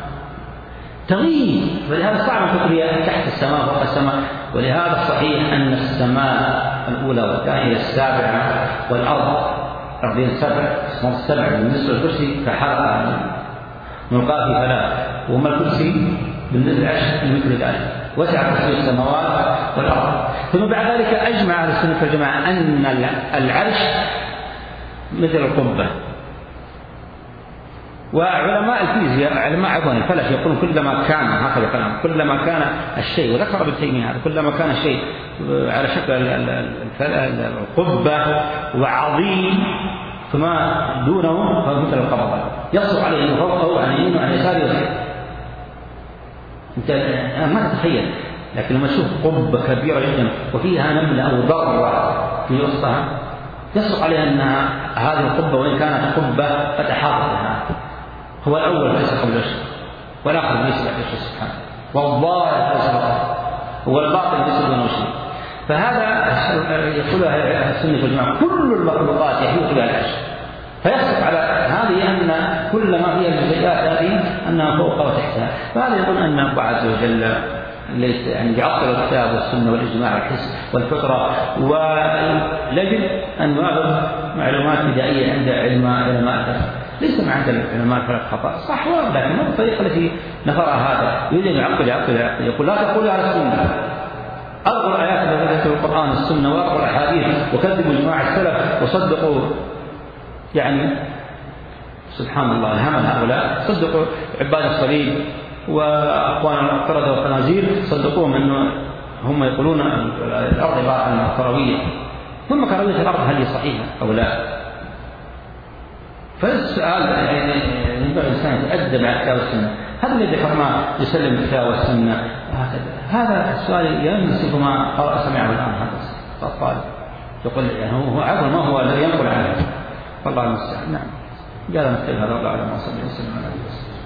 تغيب، ولهذا صعب أن تقرأ تحت السماء فوق السماء. ولهذا الصحيح أن السماء الأولى والثانية السابعة والأرض أرضين سبع اسمه السبع بالنسبة للكرسي كحلقة ملقاة في فلاة، وما الكرسي بالنسبة للعرش مثل ذلك، وسع كرسي السماوات والأرض. ثم بعد ذلك أجمع أهل السنة والجماعة أن العرش مثل القبة. وعلماء الفيزياء علماء عفوا الفلك يقولون كلما كان هكذا كلام كلما كان الشيء، وذكر ابن تيمية هذا، كلما كان الشيء على شكل القبة وعظيم فما دونه فهو مثل القبضة، يصعب عليه أنه فوقه عن يمينه عن يساره وسعه. أنت ما تتخيل، لكن لما تشوف قبة كبيرة جدا وفيها نملة أو ضرة في وسطها يصعب عليه أن هذه القبة وإن كانت قبة قد أحاطت بها. هو الأول ليس قبل الشيء والآخر ليس بعد الشيء سبحانه، والظاهر ليس بالظاهر، هو الباطن ليس دونه شيء. فهذا يقول أهل السنة والجماعة كل المخلوقات يحيط بها العرش، فيصف على هذه أن كل ما فيها الجزئيات هذه أنها فوق وتحتها. فهذا يظن أن الله عز وجل ليس يعني يعطل الكتاب والسنة والإجماع والحس والفطرة، ويجب أن نعرض معلومات بدائية عند علماء الفلك، ليس ما عند علماء الفلك خطأ صح، لكن ما الطريقة التي نفرها هذا يريد أن يعقل يعقل يعقل يقول لا تقولوا على السنة، ألغوا الآيات التي في القرآن السنة وألغوا الأحاديث وكذبوا جماعة السلف وصدقوا، يعني سبحان الله الهمل هؤلاء صدقوا عباد الصليب وأقوان القردة والخنازير، صدقوهم أنه هم يقولون الأرض عبارة عن كروية، ثم كروية الأرض هل هي صحيحة أو لا؟ فالسؤال يعني ينبغي الإنسان يتأدب على الكتاب والسنة، هذا الذي ما يسلم الكتاب والسنة هكذا. هذا السؤال ينسف ما سمعه الآن هذا الطالب يقول يعني هو عفوا ما هو الذي ينقل عنه، والله المستعان. نعم، قال مثل هذا والله أعلم وصلى الله وسلم على نبينا.